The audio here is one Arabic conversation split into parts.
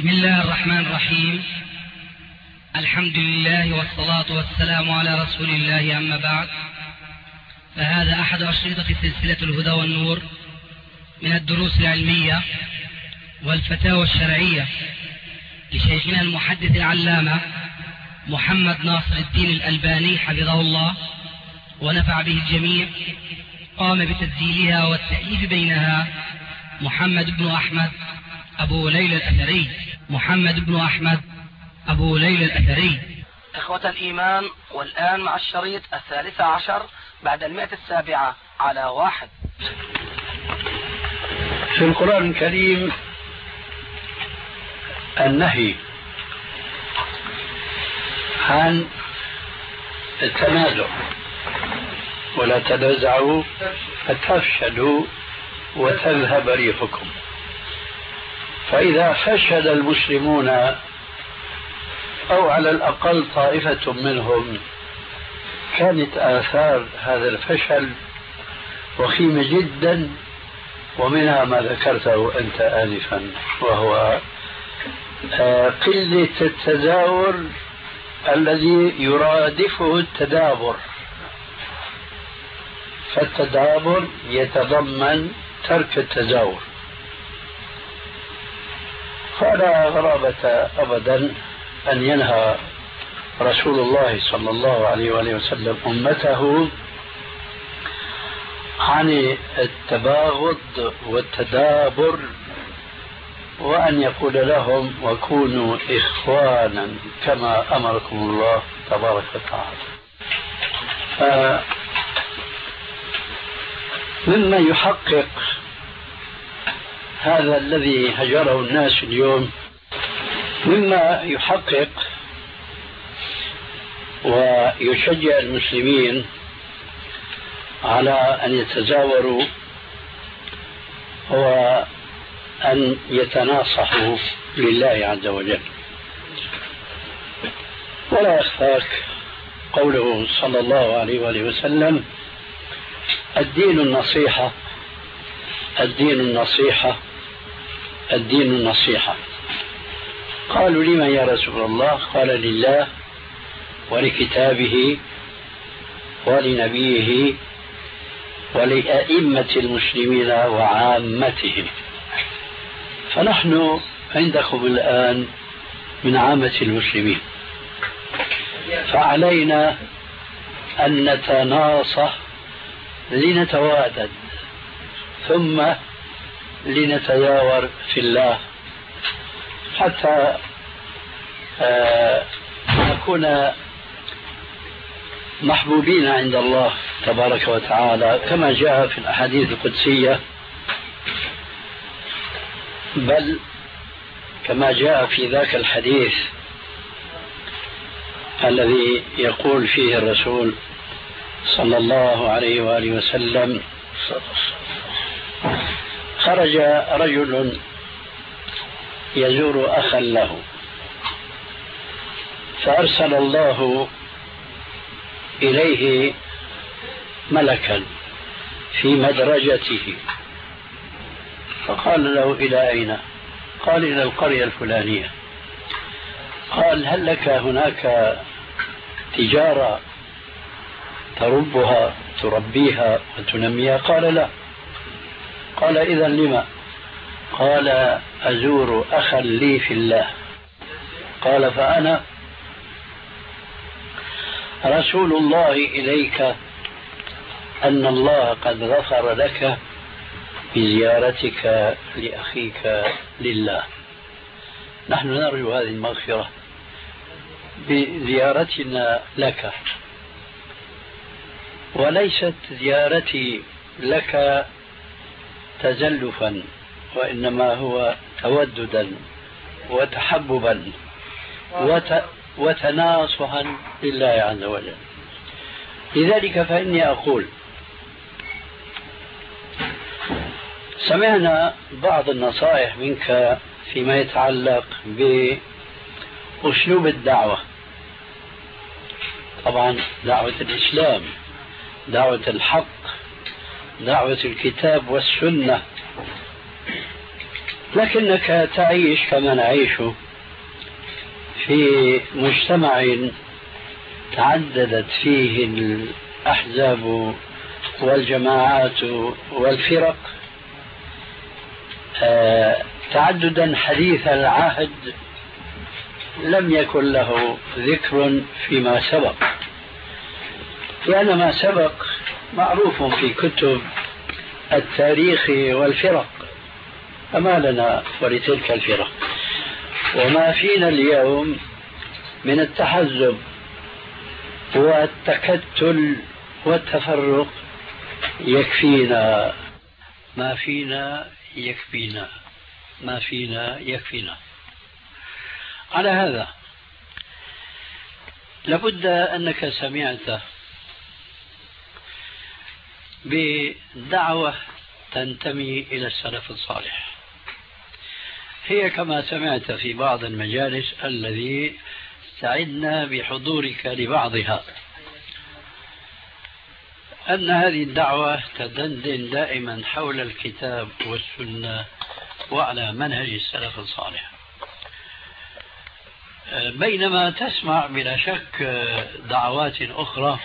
بسم الله الرحمن الرحيم. الحمد لله والصلاة والسلام على رسول الله، أما بعد، فهذا أحد أشرطة سلسلة الهدى والنور من الدروس العلمية والفتاوى الشرعية لشيخنا المحدث العلامة محمد ناصر الدين الألباني حفظه الله ونفع به الجميع. قام بتسجيلها والتأليف بينها محمد بن أحمد أبو ليلى الأثري. إخوة الإيمان، والآن مع الشريط 13 بعد 107 على 1. في القرآن الكريم النهي عن التنازع، ولا تنازعوا فتفشلوا وتذهب ريحكم. فإذا فشل المسلمون أو على الأقل طائفة منهم، كانت آثار هذا الفشل وخيمة جدا، ومنها ما ذكرته أنت آنفا، وهو قلة التزاور الذي يرادفه التدابر. فالتدابر يتضمن ترك التزاور، فلا غرابة أبدا أن ينهى رسول الله صلى الله عليه وآله وسلم أمته عن التباغض والتدابر، وأن يقول لهم وكونوا إخوانا كما أمركم الله تبارك وتعالى. مما يحقق هذا الذي هجره الناس اليوم، مما يحقق ويشجع المسلمين على أن يتزاوروا هو أن يتناصحوا لله عز وجل. ولا يخفاك قوله صلى الله عليه وآله وسلم: الدين النصيحة، الدين النصيحة، الدين النصيحة. قالوا: لمن يا رسول الله؟ قال: لله ولكتابه ولنبيه ولأئمة المسلمين وعامتهم. فنحن عندكم الآن من عامة المسلمين، فعلينا أن نتناصح لنتوادد، ثم لنتياور في الله، حتى نكون محبوبين عند الله تبارك وتعالى، كما جاء في الأحاديث القدسية، بل كما جاء في ذاك الحديث الذي يقول فيه الرسول صلى الله عليه وآله وسلم: خرج رجل يزور أخا له، فأرسل الله إليه ملكا في مدرجته، فقال له: إلى أين؟ قال: إلى القرية الفلانية. قال: هل لك هناك تجارة تربها تربيها وتنميها؟ قال: لا. قال: إذا لما؟ قال: أزور أخا لي في الله. قال: فأنا رسول الله إليك أن الله قد غفر لك بزيارتك لأخيك لله. نحن نرجو هذه المغفرة بزيارتنا لك، وليست زيارتي لك تزلفا، وإنما هو توددا وتحببا وتناصحا لله عز وجل. لذلك فإني أقول: سمعنا بعض النصائح منك فيما يتعلق بأسلوب الدعوة. طبعا دعوة الإسلام، دعوة الحق، دعوة الكتاب والسنة، لكنك تعيش كما نعيش في مجتمع تعددت فيه الأحزاب والجماعات والفرق تعددا حديث العهد لم يكن له ذكر فيما سبق، لأن ما سبق معروف في كتب التاريخ والفرق، فما لنا ولتلك الفرق. وما فينا اليوم من التحزب والتكتل والتفرق يكفينا، ما فينا يكفينا، ما فينا يكفينا. على هذا لابد أنك سمعت بدعوة تنتمي إلى السلف الصالح، هي كما سمعت في بعض المجالس الذي سعدنا بحضورك لبعضها، أن هذه الدعوة تدندن دائما حول الكتاب والسنة وعلى منهج السلف الصالح، بينما تسمع بلا شك دعوات أخرى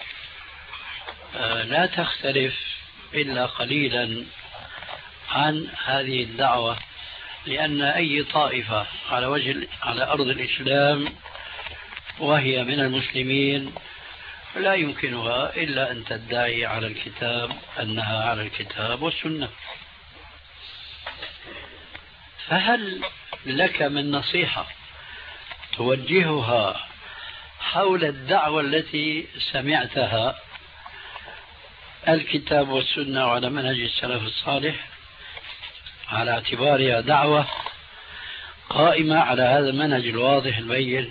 لا تختلف إلا قليلا عن هذه الدعوة، لأن أي طائفة على أرض الإسلام وهي من المسلمين لا يمكنها إلا أن تدعي على الكتاب أنها على الكتاب والسنة. فهل لك من نصيحة توجهها حول الدعوة التي سمعتها الكتاب والسنة وعلى منهج السلف الصالح، على اعتبارها دعوة قائمة على هذا المنهج الواضح البين؟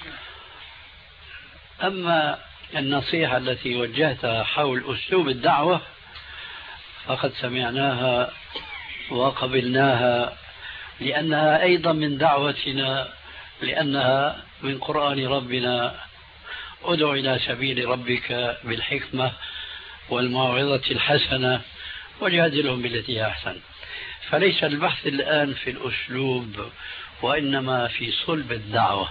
أما النصيحة التي وجهتها حول أسلوب الدعوة فقد سمعناها وقبلناها، لأنها أيضا من دعوتنا، لأنها من قرآن ربنا: ادع إلى سبيل ربك بالحكمة والموعظة الحسنة وجادلهم بالتي هي أحسن. فليس البحث الآن في الأسلوب وإنما في صلب الدعوة.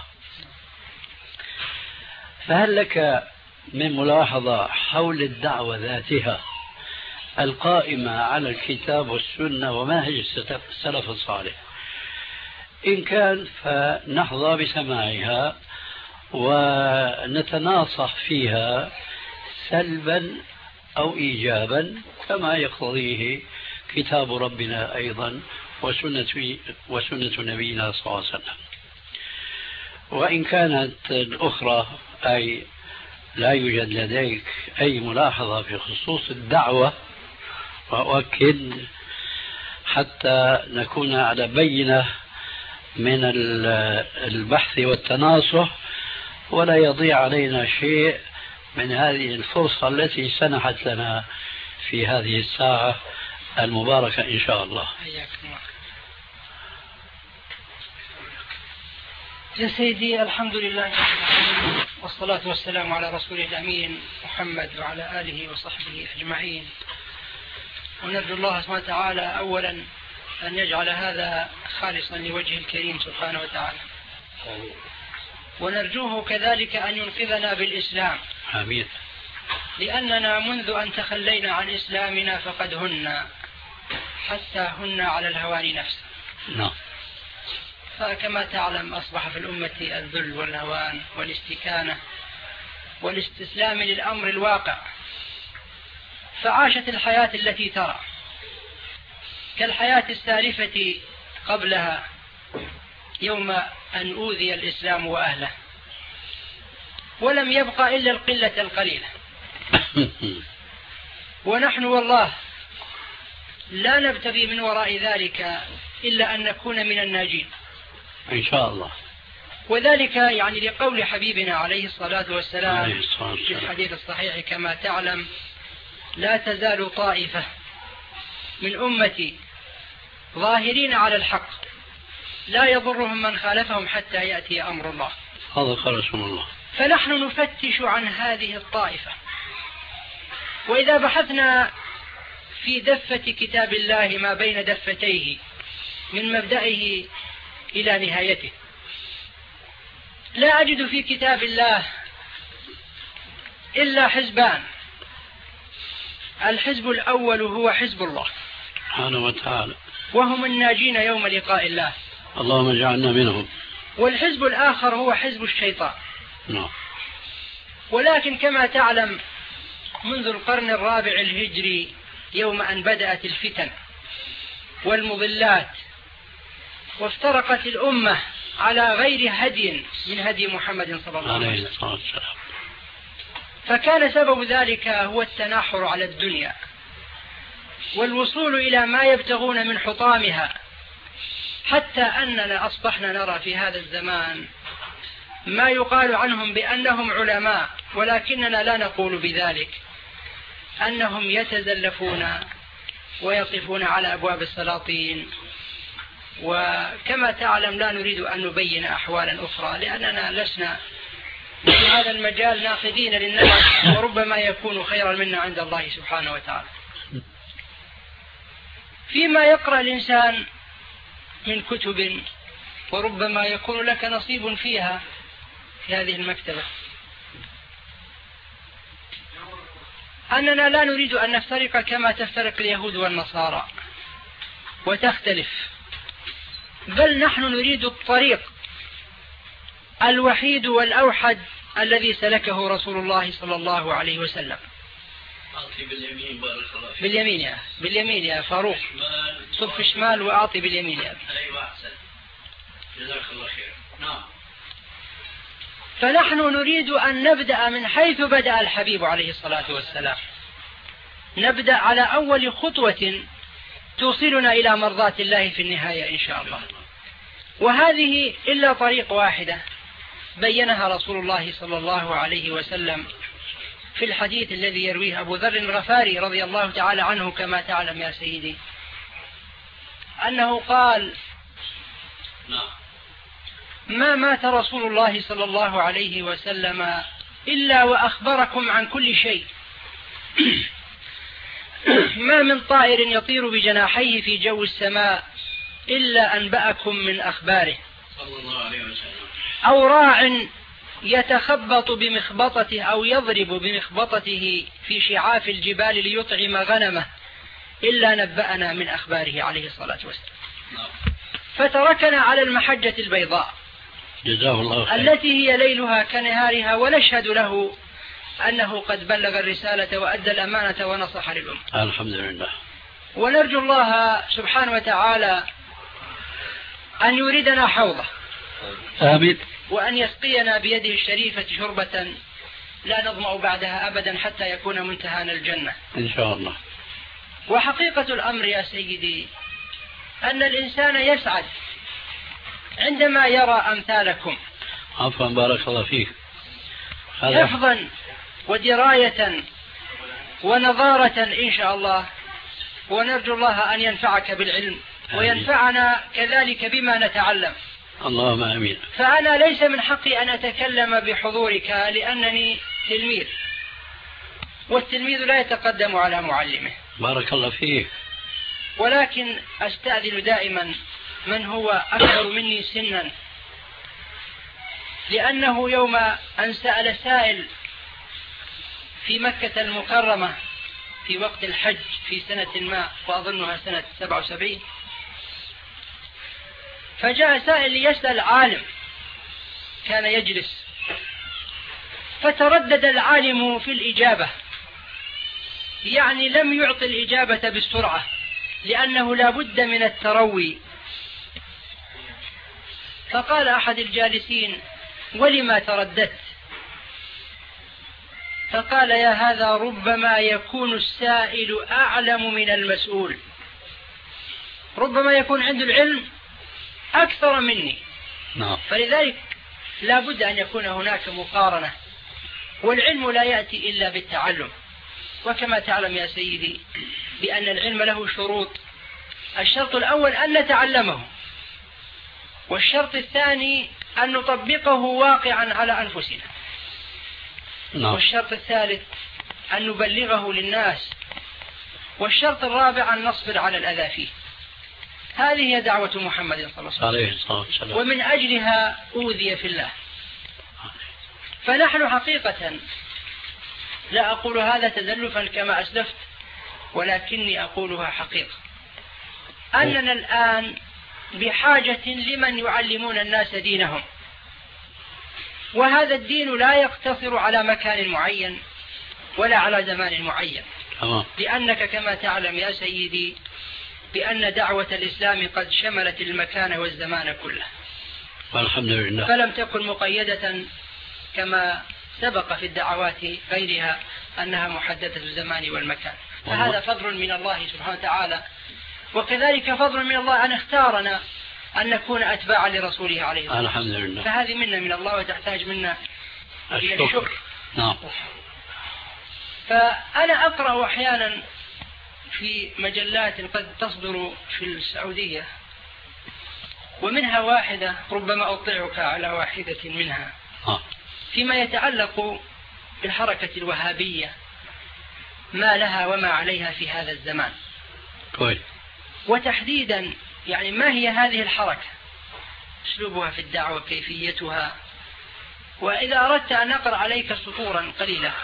فهل لك من ملاحظة حول الدعوة ذاتها القائمة على الكتاب والسنة ومنهج السلف الصالح؟ إن كان فنحظى بسماعها ونتناصح فيها سلبا أو إيجابا كما يقتضيه كتاب ربنا أيضا وسنة نبينا صلى الله عليه وسلم. وإن كانت الأخرى أي لا يوجد لديك أي ملاحظة في خصوص الدعوة، وأؤكد حتى نكون على بينة من البحث والتناصح ولا يضيع علينا شيء من هذه الفرصة التي سنحت لنا في هذه الساعة المباركة إن شاء الله. يا سيدي، الحمد لله والصلاة والسلام على رسوله الأمين محمد وعلى آله وصحبه أجمعين. ونرجو الله سبحانه وتعالى أولا أن يجعل هذا خالصا لوجه الكريم سبحانه وتعالى، ونرجوه كذلك أن ينقذنا بالإسلام. آمين. لأننا منذ أن تخلينا عن إسلامنا فقد هن حتى هن على الهوان نفسه. نعم. فكما تعلم أصبح في الأمة الذل والهوان والاستكانة والاستسلام للأمر الواقع، فعاشت الحياة التي ترى كالحياة السالفة قبلها يوم أن أوذي الإسلام وأهله، ولم يبقى إلا القلة القليلة. ونحن والله لا نبتغي من وراء ذلك إلا أن نكون من الناجين إن شاء الله. وذلك يعني لقول حبيبنا عليه الصلاة والسلام في الحديث الصحيح كما تعلم: لا تزال طائفة من أمتي ظاهرين على الحق لا يضرهم من خالفهم حتى يأتي أمر الله. هذا قال رسول الله. فنحن نفتش عن هذه الطائفة، وإذا بحثنا في دفة كتاب الله ما بين دفتيه من مبدئه إلى نهايته. لا أجد في كتاب الله إلا حزبان: الحزب الأول هو حزب الله سبحانه وتعالى، وهم الناجين يوم لقاء الله، اللهم اجعلنا منهم. والحزب الآخر هو حزب الشيطان. ولكن كما تعلم منذ القرن الرابع الهجري يوم أن بدأت الفتن والمضلات وافترقت الأمة على غير هدي من هدي محمد صلى الله عليه وسلم، فكان سبب ذلك هو التناحر على الدنيا والوصول إلى ما يبتغون من حطامها، حتى أننا أصبحنا نرى في هذا الزمان ما يقال عنهم بأنهم علماء، ولكننا لا نقول بذلك، أنهم يتزلفون ويقفون على أبواب السلاطين. وكما تعلم لا نريد أن نبين أحوالا أخرى، لأننا لسنا في هذا المجال ناقدين للناس، وربما يكون خيرا منا عند الله سبحانه وتعالى. فيما يقرأ الإنسان من كتب، وربما يكون لك نصيب فيها في هذه المكتبة، أننا لا نريد أن نفترق كما تفترق اليهود والنصارى وتختلف، بل نحن نريد الطريق الوحيد والأوحد الذي سلكه رسول الله صلى الله عليه وسلم. أعطي باليمين بارك الله فيك. باليمين يا فاروق، صف شمال وأعطي باليمين يا أبي. أيوة أحسن، جزاك الله خير. نعم. فنحن نريد أن نبدأ من حيث بدأ الحبيب عليه الصلاة والسلام، نبدأ على أول خطوة توصلنا إلى مرضاة الله في النهاية إن شاء الله. وهذه إلا طريق واحدة بينها رسول الله صلى الله عليه وسلم في الحديث الذي يرويه أبو ذر الغفاري رضي الله تعالى عنه كما تعلم يا سيدي، أنه قال: ما مات رسول الله صلى الله عليه وسلم إلا وأخبركم عن كل شيء، ما من طائر يطير بجناحيه في جو السماء إلا أنبأكم من أخباره، صلى الله عليه وسلم، أو راع يتخبط بمخبطته أو يضرب بمخبطته في شعاف الجبال ليطعم غنمه إلا نبأنا من أخباره عليه الصلاة والسلام. فتركنا على المحجة البيضاء جزاه الله خير، التي هي ليلها كنهارها، ونشهد له أنه قد بلغ الرسالة وأدى الأمانة ونصح للأمة. الحمد لله. ونرجو الله سبحانه وتعالى أن يريدنا حوضه، آمين، وأن يسقينا بيده الشريفة شربة لا نظمأ بعدها أبدا حتى يكون منتهانا الجنة إن شاء الله. وحقيقة الأمر يا سيدي أن الإنسان يسعد عندما يرى أمثالكم، عفوا بارك الله فيك، حفظا ودراية ونظارة إن شاء الله. ونرجو الله أن ينفعك بالعلم وينفعنا كذلك بما نتعلم. اللهم آمين. فأنا ليس من حقي أن أتكلم بحضورك لأنني تلميذ، والتلميذ لا يتقدم على معلمه. بارك الله فيك. ولكن أستأذن دائما من هو أكبر مني سنا، لأنه يوم أن سأل سائل في مكة المكرمة في وقت الحج في سنة ما، وأظنها سنة 77، فجاء سائل ليسأل عالم كان يجلس، فتردد العالم في الإجابة، يعني لم يعطي الإجابة بالسرعة لأنه لا بد من التروي. فقال أحد الجالسين: ولما ترددت؟ فقال: يا هذا ربما يكون السائل أعلم من المسؤول، ربما يكون عنده العلم أكثر مني. فلذلك لا بد أن يكون هناك مقارنة، والعلم لا يأتي إلا بالتعلم. وكما تعلم يا سيدي بأن العلم له شروط، الشرط الأول أن نتعلمه، والشرط الثاني أن نطبقه واقعا على أنفسنا، والشرط الثالث أن نبلغه للناس، والشرط الرابع أن نصبر على الأذى فيه. هذه هي دعوة محمد صلى الله عليه وسلم، ومن أجلها أوذي في الله. فنحن حقيقة، لا أقول هذا تزلفا كما أسلفت، ولكني أقولها حقيقة، أننا الآن بحاجة لمن يعلمون الناس دينهم، وهذا الدين لا يقتصر على مكان معين ولا على زمان معين، لأنك كما تعلم يا سيدي بأن دعوة الإسلام قد شملت المكان والزمان كله، والحمد لله، فلم تكن مقيدة كما سبق في الدعوات غيرها أنها محددة الزمان والمكان. فهذا فضل من الله سبحانه وتعالى، وكذلك فضل من الله أن اختارنا أن نكون أتباعا لرسوله عليه الصلاة والسلام. الحمد لله. فهذه منا من الله وتحتاج منا إلى الشكر. نعم. فأنا أقرأ أحيانا في مجلات قد تصدر في السعودية، ومنها واحدة ربما أطلعك على واحدة منها فيما يتعلق بالحركة الوهابية، ما لها وما عليها في هذا الزمان. كويس. وتحديدا يعني ما هي هذه الحركة، أسلوبها في الدعوة، كيفيتها. وإذا أردت أن أقرأ عليك سطورا قليلة،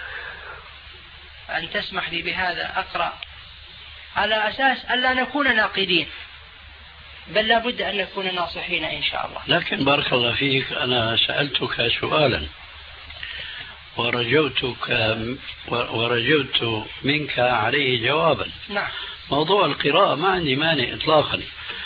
أن تسمح لي بهذا، أقرأ على أساس ألا نكون ناقدين، بل لابد أن نكون ناصحين إن شاء الله. لكن بارك الله فيك، أنا سألتك سؤالا ورجوت منك عليه جوابا. نعم. موضوع القراءة ما عندي مانع إطلاقا،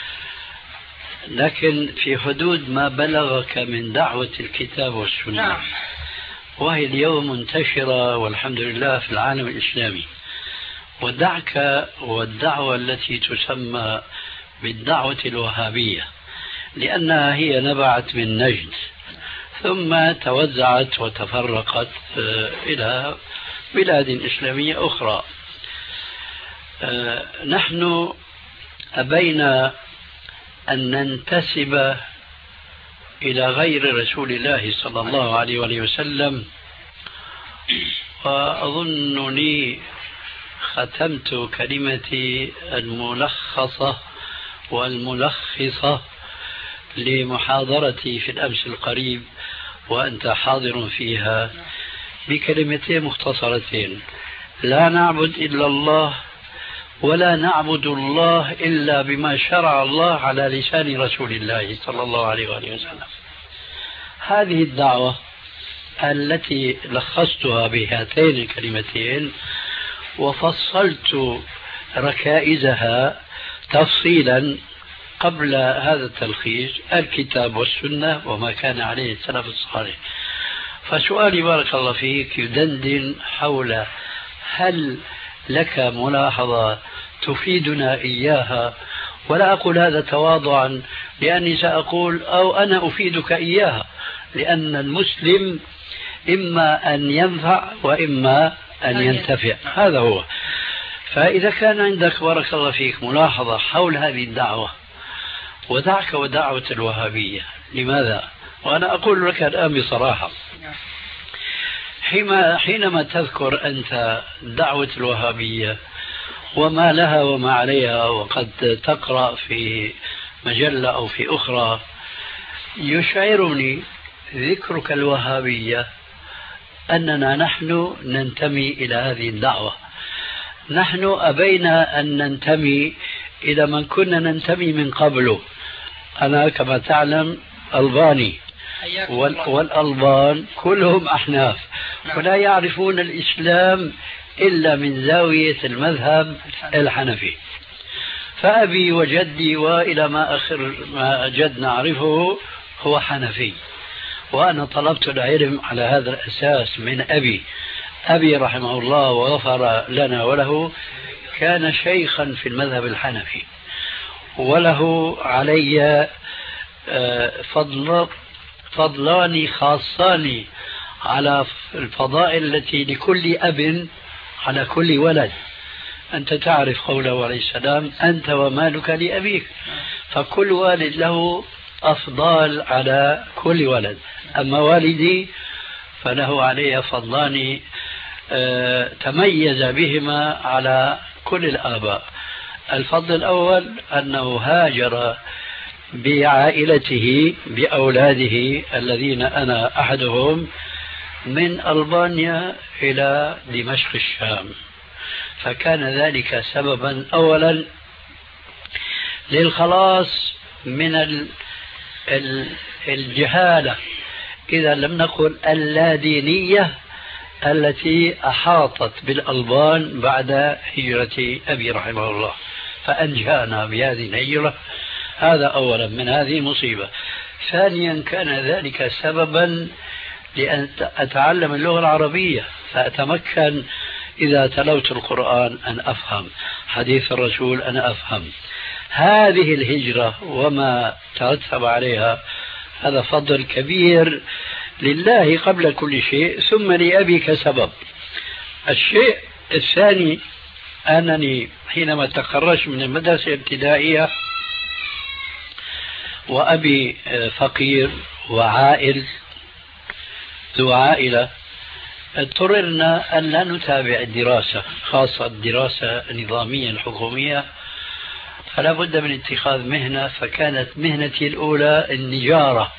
لكن في حدود ما بلغك من دعوة الكتاب والسنة. نعم. وهي اليوم منتشرة والحمد لله في العالم الإسلامي. ودعك والدعوة التي تسمى بالدعوة الوهابية، لأنها هي نبعت من نجد ثم توزعت وتفرقت إلى بلاد إسلامية أخرى. نحن أبينا أن ننتسب إلى غير رسول الله صلى الله عليه وسلم، وأظنني ختمت كلمتي الملخصة والملخصة لمحاضرتي في الأمس القريب وأنت حاضر فيها بكلمتين مختصرتين: لا نعبد إلا الله، ولا نعبد الله إلا بما شرع الله على لسان رسول الله صلى الله عليه وسلم. هذه الدعوة التي لخصتها بهاتين الكلمتين وفصلت ركائزها تفصيلا قبل هذا التلخيص: الكتاب والسنة وما كان عليه السلف الصالح. فسؤالي بارك الله فيك يدندن حول هل لك ملاحظة تفيدنا إياها؟ ولا أقول هذا تواضعا، لأني سأقول أو أنا أفيدك إياها، لأن المسلم إما أن ينفع وإما أن ينتفع، هذا هو. فإذا كان عندك بارك الله فيك ملاحظة حول هذه الدعوة، ودعك ودعوة الوهابية، لماذا؟ وأنا أقول لك الآن بصراحة، حينما تذكر أنت دعوة الوهابية وما لها وما عليها، وقد تقرأ في مجلة أو في أخرى، يشعرني ذكرك الوهابية أننا نحن ننتمي إلى هذه الدعوة. نحن أبينا أن ننتمي إلى من كنا ننتمي من قبله. أنا كما تعلم ألباني، والألبان كلهم أحناف، ولا يعرفون الإسلام إلا من زاوية المذهب الحنفي. فأبي وجدي وإلى ما آخر ما جد نعرفه هو حنفي، وأنا طلبت العلم على هذا الأساس من أبي رحمه الله وغفر لنا وله، كان شيخا في المذهب الحنفي، وله علي فضلان خاصان على الفضائل التي لكل أب على كل ولد. أنت تعرف قوله عليه السلام: أنت ومالك لأبيك. فكل والد له أفضال على كل ولد، أما والدي فله علي فضلان تميز بهما على كل الآباء. الفضل الأول أنه هاجر بعائلته بأولاده الذين أنا أحدهم من ألبانيا إلى دمشق الشام، فكان ذلك سببا أولا للخلاص من الجهالة، إذا لم نقل اللادينية التي أحاطت بالألبان بعد هجرة أبي رحمه الله، فأنجانا بهذه الهجرة. هذا أولا من هذه المصيبة. ثانيا كان ذلك سببا لأن أتعلم اللغة العربية، فأتمكن إذا تلوت القرآن أن أفهم، حديث الرسول أن أفهم. هذه الهجرة وما ترتب عليها هذا فضل كبير لله قبل كل شيء، ثم لأبي كسبب. الشيء الثاني أنني حينما تخرجت من المدرسة الابتدائية وأبي فقير وعائل ذو عائلة، اضطررنا أن لا نتابع الدراسة، خاصة الدراسة النظامية الحكومية، فلا بد من اتخاذ مهنة. فكانت مهنتي الأولى النجارة،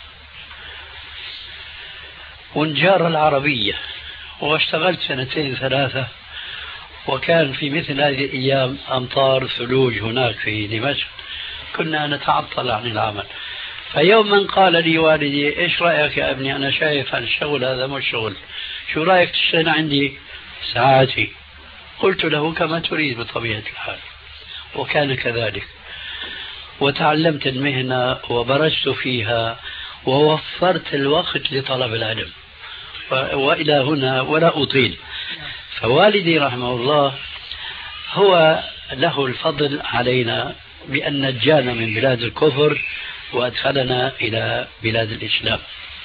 والنجارة العربية، واشتغلت 2 3 وكان في مثل هذه الأيام أمطار ثلوج هناك في دمشق، كنا نتعطل عن العمل. فيوما قال لي والدي: إيش رأيك يا ابني، أنا شايف الشغل هذا مش شغل، شو رأيك تشتغل عندي ساعاتي؟ قلت له: كما تريد بطبيعة الحال. وكان كذلك، وتعلمت المهنة وبرزت فيها ووفرت الوقت لطلب العلم. وإلى هنا ولا أطيل. فوالدي رحمه الله هو له الفضل علينا بأن نجانا من بلاد الكفر وأدخلنا إلى بلاد الإسلام.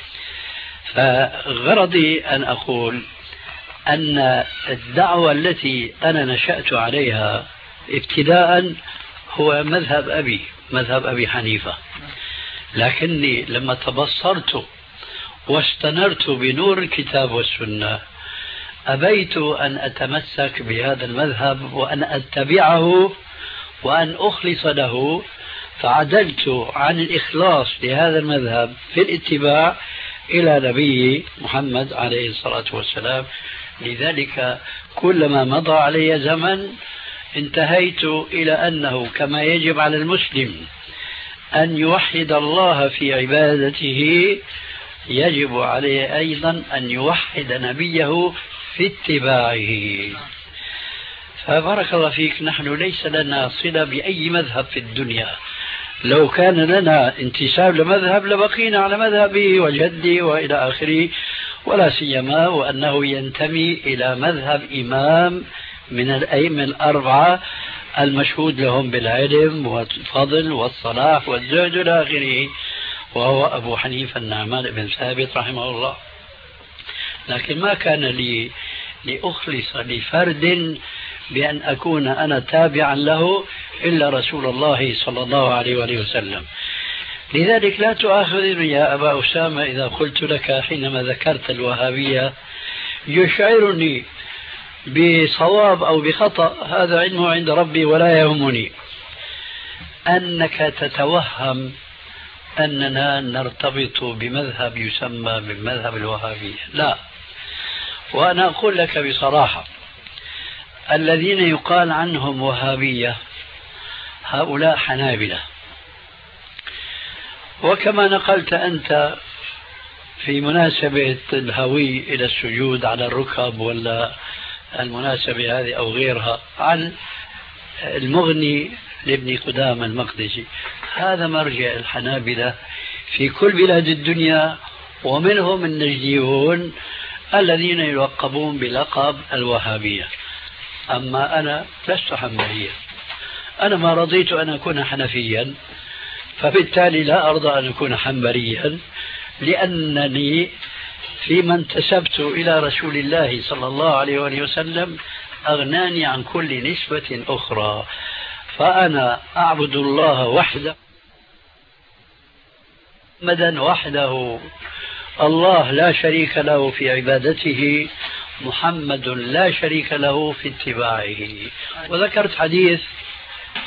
فغرضي أن أقول أن الدعوة التي أنا نشأت عليها ابتداء هو مذهب أبي حنيفة، لكني لما تبصرت واستنرت بنور الكتاب والسنة أبيت أن أتمسك بهذا المذهب وأن أتبعه وأن أخلص له، فعدلت عن الإخلاص لهذا المذهب في الاتباع إلى نبي محمد عليه الصلاة والسلام. لذلك كلما مضى علي زمن انتهيت إلى أنه كما يجب على المسلم أن يوحد الله في عبادته، يجب عليه أيضا أن يوحد نبيه في اتباعه. فبارك الله فيك، نحن ليس لنا صلة بأي مذهب في الدنيا. لو كان لنا انتساب لمذهب لبقينا على مذهبي وجدي وإلى آخره، ولا سيما وأنه ينتمي إلى مذهب إمام من الأئمة الأربعة المشهود لهم بالعلم والفضل والصلاح والزهد إلى آخره، وهو أبو حنيفة النعمان بن ثابت رحمه الله. لكن ما كان لي لأخلص لفرد بأن أكون أنا تابعا له إلا رسول الله صلى الله عليه وآله وسلم. لذلك لا تؤاخذني يا أبا أسامة إذا قلت لك حينما ذكرت الوهابية يشعرني بصواب أو بخطأ، هذا علمه عند ربي ولا يهمني. أنك تتوهم أننا نرتبط بمذهب يسمى بمذهب الوهابية، لا. وأنا أقول لك بصراحة، الذين يقال عنهم وهابية هؤلاء حنابلة. وكما نقلت أنت في مناسبة الهوي إلى السجود على الركب ولا المناسبة هذه أو غيرها عن المغني لابن قدامة المقدسي، هذا مرجع الحنابلة في كل بلاد الدنيا، ومنهم النجديون الذين يلقبون بلقب الوهابية. أما أنا لست حنبليا، أنا ما رضيت أن أكون حنفيا، فبالتالي لا أرضى أن أكون حنبليا، لأنني فيما انتسبت إلى رسول الله صلى الله عليه وآله وسلم أغناني عن كل نسبة أخرى. فأنا أعبد الله وحده، محمدا وحده، الله لا شريك له في عبادته، محمد لا شريك له في اتباعه. وذكرت حديث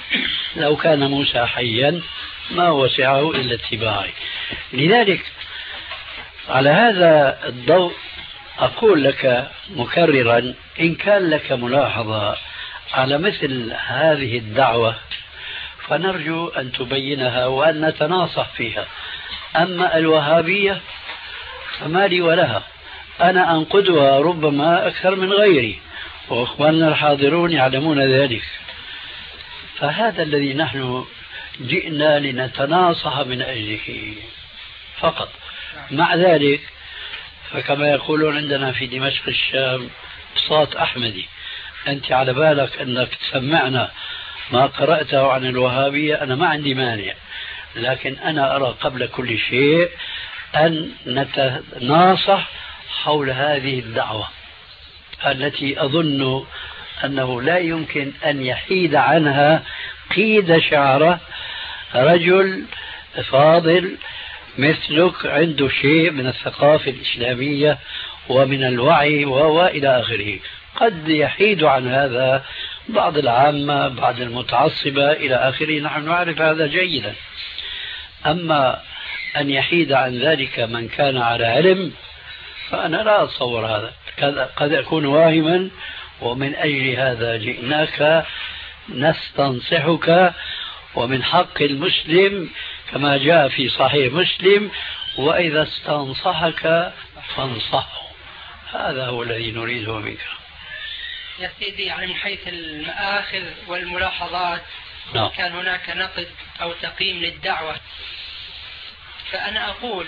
لو كان موسى حيا ما وسعه إلا اتباعي. لذلك على هذا الضوء أقول لك مكررا، إن كان لك ملاحظة على مثل هذه الدعوة فنرجو أن تبينها وأن نتناصح فيها. أما الوهابية فما لي ولها، أنا أنقدها ربما أكثر من غيري، وأخواننا الحاضرون يعلمون ذلك. فهذا الذي نحن جئنا لنتناصح من أجله فقط. مع ذلك فكما يقولون عندنا في دمشق الشام بساط أحمدي، أنت على بالك أنك تسمعنا ما قرأته عن الوهابية، أنا ما عندي مانع، لكن أنا أرى قبل كل شيء أن نتناصح حول هذه الدعوة التي أظن أنه لا يمكن أن يحيد عنها قيد شعره رجل فاضل مثلك عنده شيء من الثقافة الإسلامية ومن الوعي وإلى آخره. قد يحيد عن هذا بعض العامة، بعض المتعصبة إلى آخره، نحن نعرف هذا جيدا. أما أن يحيد عن ذلك من كان على علم فأنا لا أتصور هذا، قد أكون واهما، ومن أجل هذا جئناك نستنصحك، ومن حق المسلم كما جاء في صحيح مسلم وإذا استنصحك فانصحه. هذا هو الذي نريده منك يا سيدي. يعني من حيث المآخذ والملاحظات كان هناك نقد أو تقييم للدعوة، فأنا أقول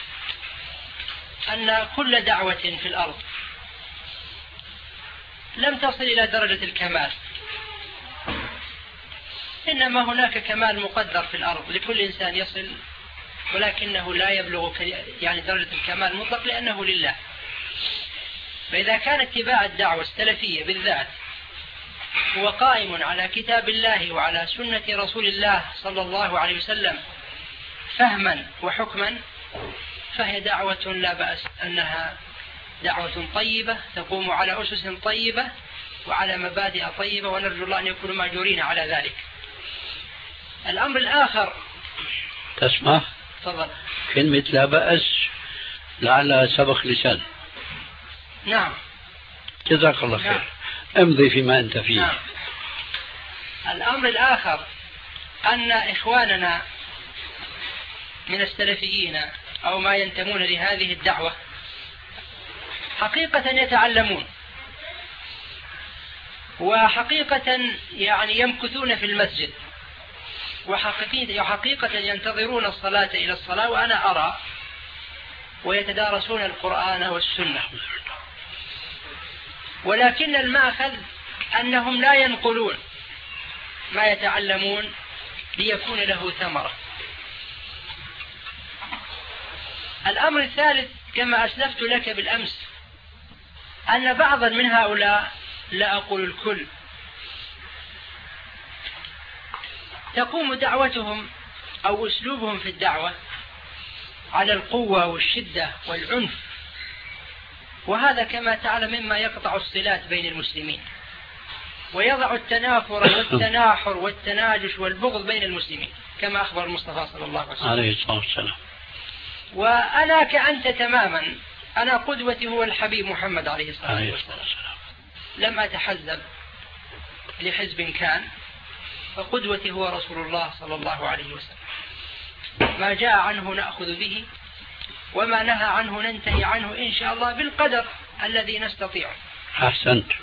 أن كل دعوة في الأرض لم تصل إلى درجة الكمال، إنما هناك كمال مقدر في الأرض لكل إنسان يصل، ولكنه لا يبلغ يعني درجة الكمال مطلق لأنه لله. فإذا كان اتباع الدعوة السلفية بالذات هو قائم على كتاب الله وعلى سنة رسول الله صلى الله عليه وسلم فهما وحكما، فهي دعوة لا بأس أنها دعوة طيبة تقوم على أسس طيبة وعلى مبادئ طيبة، ونرجو الله أن يكونوا مأجورين على ذلك. الأمر الآخر، تسمح تفضل. كلمة لا بأس لعلها سبق لسان. نعم جزاك الله خير. امضي فيما أنت فيه. نعم. الأمر الآخر أن إخواننا من السلفيين أو ما ينتمون لهذه الدعوة حقيقة يتعلمون، وحقيقة يعني يمكثون في المسجد، وحقيقة ينتظرون الصلاة إلى الصلاة وأنا أرى، ويتدارسون القرآن والسنة، ولكن المأخذ أنهم لا ينقلون ما يتعلمون ليكون له ثمرة. الأمر الثالث كما أسلفت لك بالأمس أن بعضا من هؤلاء، لا أقول الكل، تقوم دعوتهم أو أسلوبهم في الدعوة على القوة والشدة والعنف، وهذا كما تعلم مما يقطع الصلات بين المسلمين ويضع التنافر والتناحر والتناجش والبغض بين المسلمين كما أخبر المصطفى صلى الله عليه وسلم. وأنا كأنت تماما، أنا قدوتي هو الحبيب محمد عليه الصلاة والسلام، لم أتحزب لحزب كان، فقدوتي هو رسول الله صلى الله عليه وسلم. ما جاء عنه نأخذ به، وما نهى عنه ننتهي عنه إن شاء الله بالقدر الذي نستطيعه. أحسنت.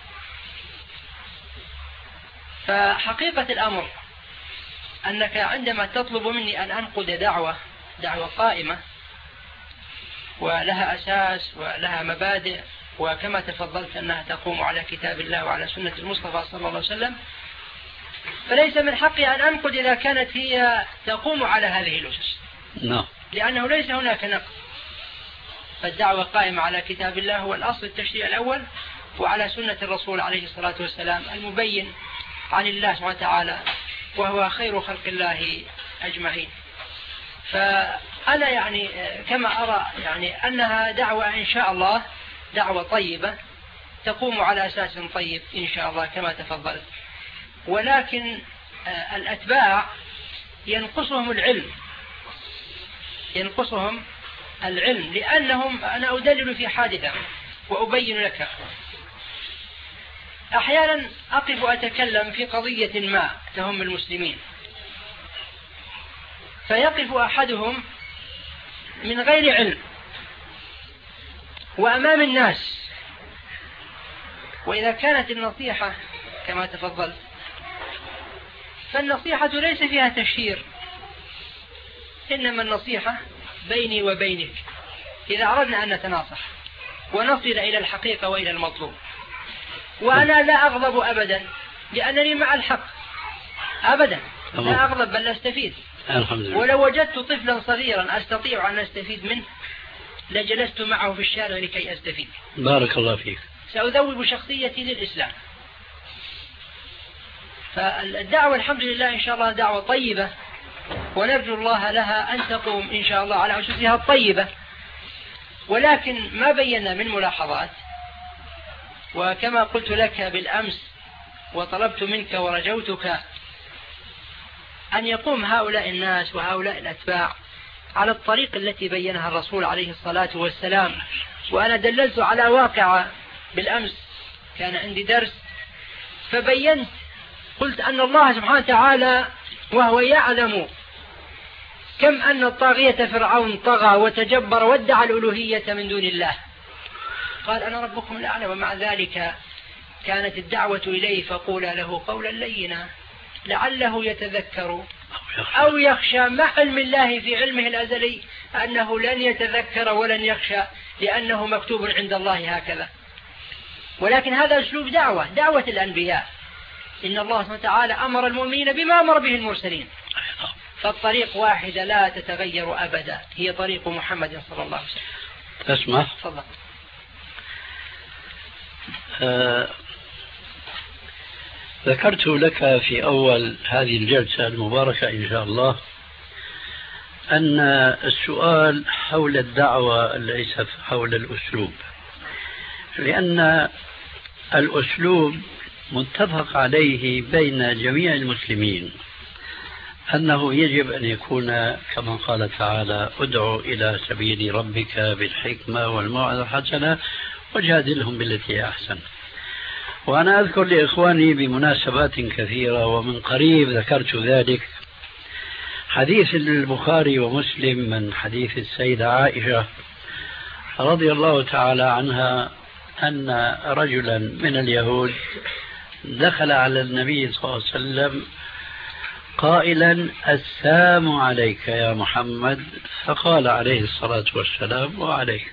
فحقيقة الأمر أنك عندما تطلب مني أن أنقد دعوة قائمة ولها أساس ولها مبادئ، وكما تفضلت أنها تقوم على كتاب الله وعلى سنة المصطفى صلى الله عليه وسلم، فليس من حقي أن أنقد إذا كانت هي تقوم على هذه الأسس، لأنه ليس هناك نقد. فالدعوة قائمة على كتاب الله هو الأصل التشريع الأول، وعلى سنة الرسول عليه الصلاة والسلام المبين عن الله سبحانه وتعالى، وهو خير خلق الله أجمعين. فأنا يعني كما أرى يعني أنها دعوة إن شاء الله دعوة طيبة تقوم على أساس طيب إن شاء الله كما تفضلت، ولكن الأتباع ينقصهم العلم لأنهم، أنا أدلل في حادثة وأبين لك. أحيانا أقف أتكلم في قضية ما تهم المسلمين، فيقف أحدهم من غير علم وأمام الناس، وإذا كانت النصيحة كما تفضلت فالنصيحة ليس فيها تشهير، إنما النصيحة بيني وبينك إذا أردنا أن نتناصح ونصل إلى الحقيقة وإلى المطلوب. وأنا لا أغضب أبدا لأنني مع الحق أبدا، لا أغضب بل أستفيد. ولو وجدت طفلا صغيرا أستطيع أن أستفيد منه لجلست معه في الشارع لكي أستفيد. بارك الله فيك. سأذوب شخصيتي للإسلام. فالدعوة الحمد لله إن شاء الله دعوة طيبة، ونرجو الله لها أن تقوم إن شاء الله على أسسها الطيبة. ولكن ما بينا من ملاحظات، وكما قلت لك بالأمس وطلبت منك ورجوتك أن يقوم هؤلاء الناس وهؤلاء الأتباع على الطريق التي بينها الرسول عليه الصلاة والسلام. وأنا دللت على واقع بالأمس، كان عندي درس فبينت، قلت أن الله سبحانه وتعالى وهو يعلم كم أن الطاغية فرعون طغى وتجبر وادعى الألوهية من دون الله، قال أنا ربكم الأعلى، ومع ذلك كانت الدعوة إليه فقولا له قولا لينا لعله يتذكر أو يخشى، مع علم الله في علمه الأزلي أنه لن يتذكر ولن يخشى لأنه مكتوب عند الله هكذا. ولكن هذا أسلوب دعوة الأنبياء. إن الله سبحانه وتعالى أمر المؤمنين بما أمر به المرسلين، فالطريق واحدة لا تتغير أبدا، هي طريق محمد صلى الله عليه وسلم. تسمح؟ تفضل. ذكرت لك في أول هذه الجلسة المباركة إن شاء الله أن السؤال حول الدعوة ليس حول الأسلوب، لأن الأسلوب متفق عليه بين جميع المسلمين أنه يجب أن يكون كما قال تعالى ادعو إلى سبيل ربك بالحكمة والموعظة الحسنة وجادلهم بالتي هي أحسن. وأنا أذكر لإخواني بمناسبات كثيرة ومن قريب ذكرت ذلك، حديث البخاري ومسلم من حديث السيدة عائشة رضي الله تعالى عنها أن رجلا من اليهود دخل على النبي صلى الله عليه وسلم قائلا السلام عليك يا محمد، فقال عليه الصلاة والسلام وعليك.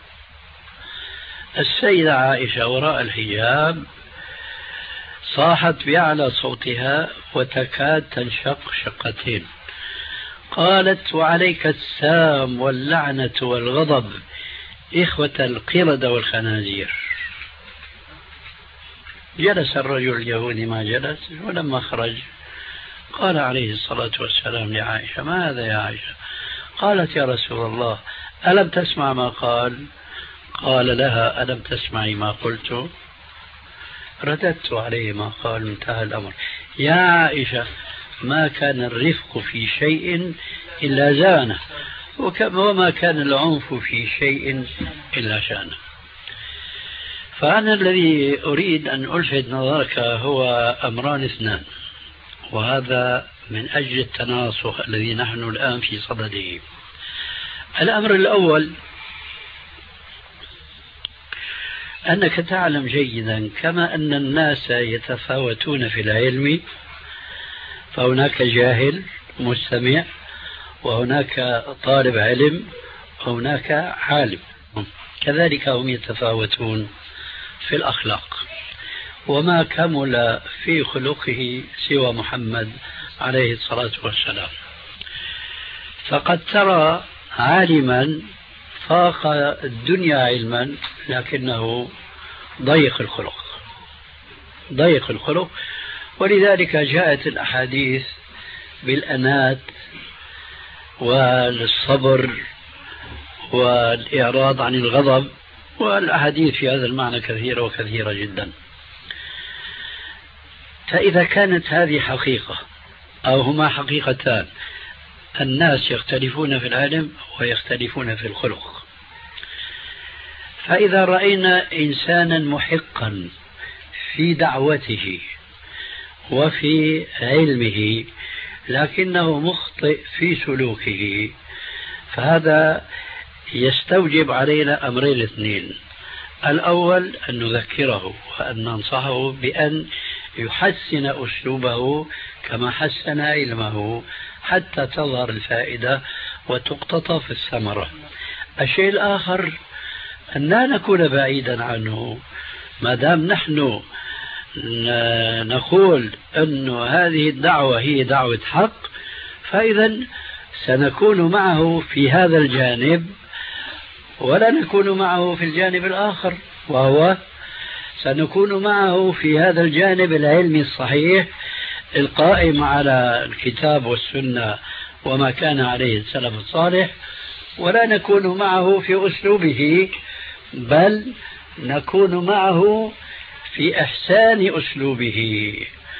السيدة عائشة وراء الحجاب صاحت بأعلى صوتها وتكاد تنشق شقتين، قالت وعليك السام واللعنة والغضب إخوة القردة والخنازير. جلس الرجل اليهودي ما جلس، ولما خرج قال عليه الصلاة والسلام لعائشة ما هذا يا عائشة؟ قالت يا رسول الله ألم تسمع ما قال؟ قال لها ألم تسمعي ما قلت؟ رددت عليه ما قال، انتهى الأمر. يا عائشة ما كان الرفق في شيء إلا زانه، وما كان العنف في شيء إلا شانه. فأنا الذي أريد أن ألفت نظرك هو أمران اثنان، وهذا من أجل التناصح الذي نحن الآن في صدده. الأمر الأول أنك تعلم جيدا كما أن الناس يتفاوتون في العلم، فهناك جاهل مستمع، وهناك طالب علم، وهناك عالم، كذلك هم يتفاوتون في الأخلاق. وما كمل في خلقه سوى محمد عليه الصلاة والسلام. فقد ترى عالما فاق الدنيا علما لكنه ضيق الخلق، ولذلك جاءت الأحاديث بالأنات والصبر والإعراض عن الغضب، والأحاديث في هذا المعنى كثيرة وكثيرة جدا. فإذا كانت هذه حقيقة أو هما حقيقتان. الناس يختلفون في العلم ويختلفون في الخلق. فإذا رأينا إنسانا محقا في دعوته وفي علمه لكنه مخطئ في سلوكه، فهذا يستوجب علينا أمرين اثنين. الأول أن نذكره وأن ننصحه بأن يحسن أسلوبه كما حسن علمه حتى تظهر الفائدة وتقتطف الثمرة. الشيء الآخر أن لا نكون بعيدا عنه. ما دام نحن نقول أن هذه الدعوة هي دعوة حق، فإذا سنكون معه في هذا الجانب ولا نكون معه في الجانب الآخر، وهو سنكون معه في هذا الجانب العلمي الصحيح القائم على الكتاب والسنة وما كان عليه السلف الصالح، ولا نكون معه في أسلوبه، بل نكون معه في إحسان أسلوبه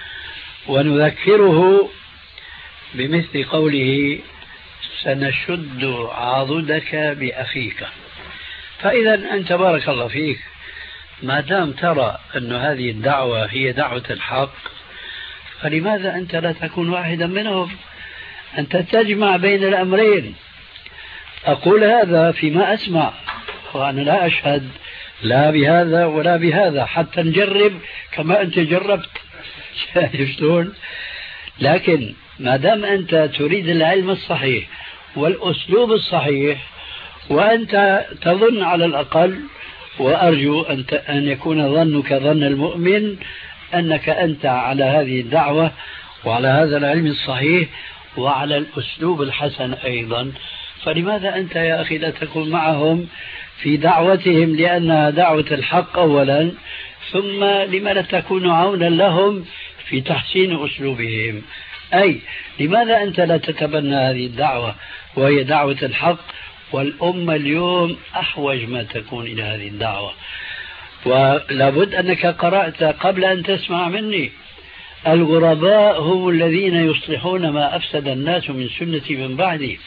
ونذكره بمثل قوله سنشد عضدك بأخيك. فإذا أنت بارك الله فيك ما دام ترى أن هذه الدعوة هي دعوة الحق، فلماذا أنت لا تكون واحدا منهم؟ أنت تجمع بين الأمرين. أقول هذا فيما أسمع، وأنا لا أشهد لا بهذا ولا بهذا حتى نجرب كما أنت جربت. شلون؟ لكن ما دام أنت تريد العلم الصحيح والأسلوب الصحيح، وأنت تظن على الأقل، وأرجو أن يكون ظنك ظن المؤمن أنك أنت على هذه الدعوة وعلى هذا العلم الصحيح وعلى الأسلوب الحسن أيضا، فلماذا أنت يا أخي لا تكون معهم في دعوتهم لأنها دعوة الحق أولا، ثم لما لا تكون عونا لهم في تحسين أسلوبهم؟ أي لماذا أنت لا تتبنى هذه الدعوة وهي دعوة الحق؟ والأمة اليوم أحوج ما تكون إلى هذه الدعوة. ولابد أنك قرأت قبل أن تسمع مني: الغرباء هم الذين يصلحون ما أفسد الناس من سنتي من بعدي.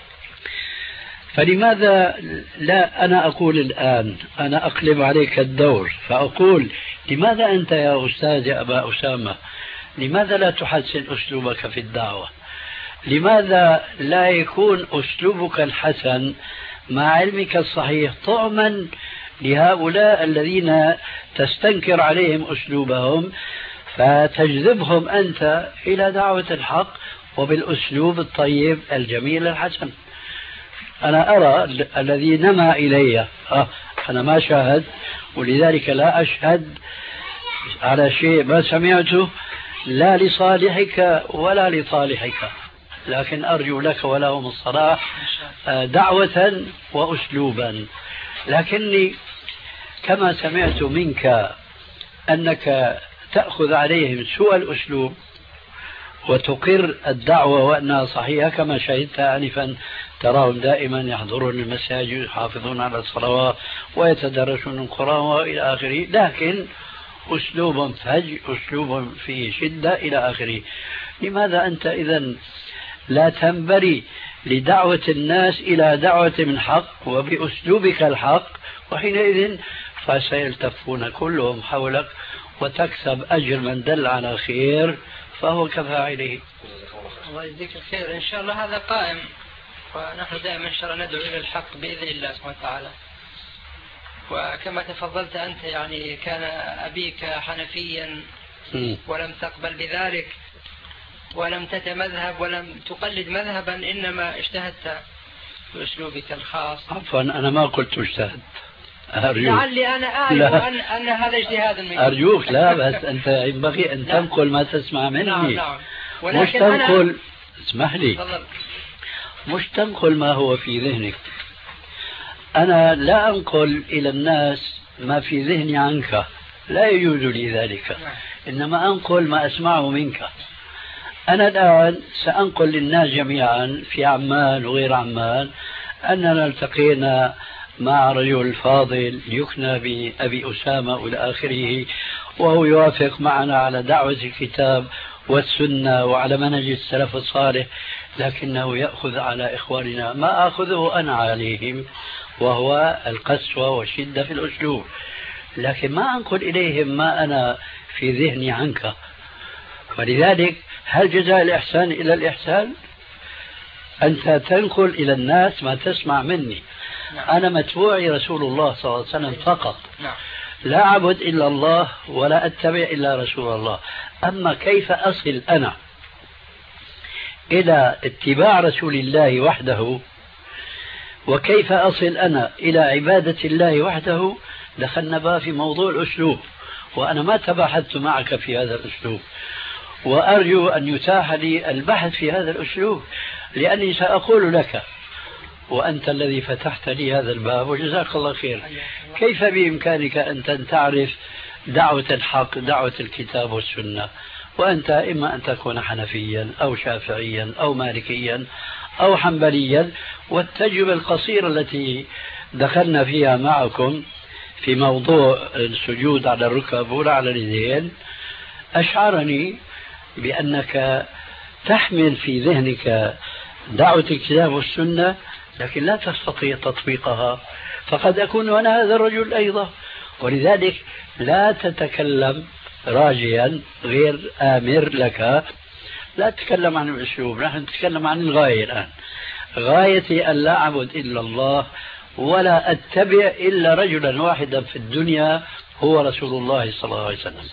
فلماذا لا أنا أقول الآن، أنا أقلب عليك الدور فأقول: لماذا أنت يا أستاذ يا أبا أسامة لماذا لا تحسن أسلوبك في الدعوة؟ لماذا لا يكون أسلوبك الحسن مع علمك الصحيح طعما لهؤلاء الذين تستنكر عليهم أسلوبهم، فتجذبهم أنت إلى دعوة الحق وبالأسلوب الطيب الجميل الحسن؟ أنا أرى الذي نما إلي، أنا ما شاهد ولذلك لا أشهد على شيء ما سمعته لا لصالحك ولا لطالحك، لكن أرجو لك ولهم الصلاح دعوة وأسلوبا. لكني كما سمعت منك أنك تأخذ عليهم سوء الأسلوب وتقر الدعوة وأنها صحيحة كما شهدت آنفا، تراهم دائما يحضرون المساجد يحافظون على الصلوات ويتدرسون القرآن وإلى آخره، لكن أسلوب فج، أسلوب فيه شدة إلى آخره. لماذا أنت إذن لا تنبري لدعوة الناس إلى دعوة من حق وبأسلوبك الحق؟ وحينئذ فسيلتفون كلهم حولك وتكسب أجر من دل على خير فهو كفاعله. الله يجزيك الخير. إن شاء الله هذا قائم، ونحن دائما إن شاء الله ندعو إلى الحق بإذن الله سبحانه وتعالى. وكما تفضلت أنت يعني كان أبيك حنفيا ولم تقبل بذلك ولم تتمذهب ولم تقلد مذهبا، إنما اجتهدت بأسلوبك الخاص. عفوا أنا ما قلت اجتهد، أرجوك. لعلي أنا أعرف أن هذا اجتهاد منك. أرجوك لا، بس أنت ينبغي أن تنقل ما تسمع مني. نعم. مش تنقل، اسمح لي، مش تنقل ما هو في ذهنك. أنا لا أنقل إلى الناس ما في ذهني عنك، لا يجوز لي ذلك، إنما أنقل ما أسمعه منك. أنا الآن سأنقل للناس جميعا في عمان وغير عمان أننا التقينا مع رجل فاضل يكنى بأبي أسامة إلى آخره، وهو يوافق معنا على دعوة الكتاب والسنة وعلى منهج السلف الصالح، لكنه يأخذ على إخواننا ما أخذه أنا عليهم، وهو القسوة والشدة في الأسلوب، لكن ما أنقل إليهم ما أنا في ذهني عنك. ولذلك هل جزاء الإحسان إلى الإحسان؟ أنت تنقل إلى الناس ما تسمع مني. أنا متبوعي رسول الله صلى الله عليه وسلم فقط، لا أعبد إلا الله ولا أتبع إلا رسول الله. أما كيف أصل أنا إلى اتباع رسول الله وحده، وكيف أصل أنا إلى عبادة الله وحده، دخلنا بقى في موضوع الأسلوب، وأنا ما تباحثت معك في هذا الأسلوب، وأرجو أن يتاح لي البحث في هذا الأسلوب، لأني سأقول لك وأنت الذي فتحت لي هذا الباب وجزاك الله خير، كيف بإمكانك أن تعرف دعوة الحق، دعوة الكتاب والسنة، وأنت إما أن تكون حنفيا أو شافعيا أو مالكيا أو حنبليا. والتجربة القصيرة التي دخلنا فيها معكم في موضوع السجود على الركب ولا على اليدين أشعرني بأنك تحمل في ذهنك دعوة الكتاب والسنة، لكن لا تستطيع تطبيقها، فقد أكون أنا هذا الرجل أيضا. ولذلك لا تتكلم راجيا غير آمر لك، لا تتكلم عن الأسلوب، نحن نتكلم عن الغاية الآن. غايتي أن لا أعبد إلا الله ولا أتبع إلا رجلا واحدا في الدنيا هو رسول الله صلى الله عليه وسلم.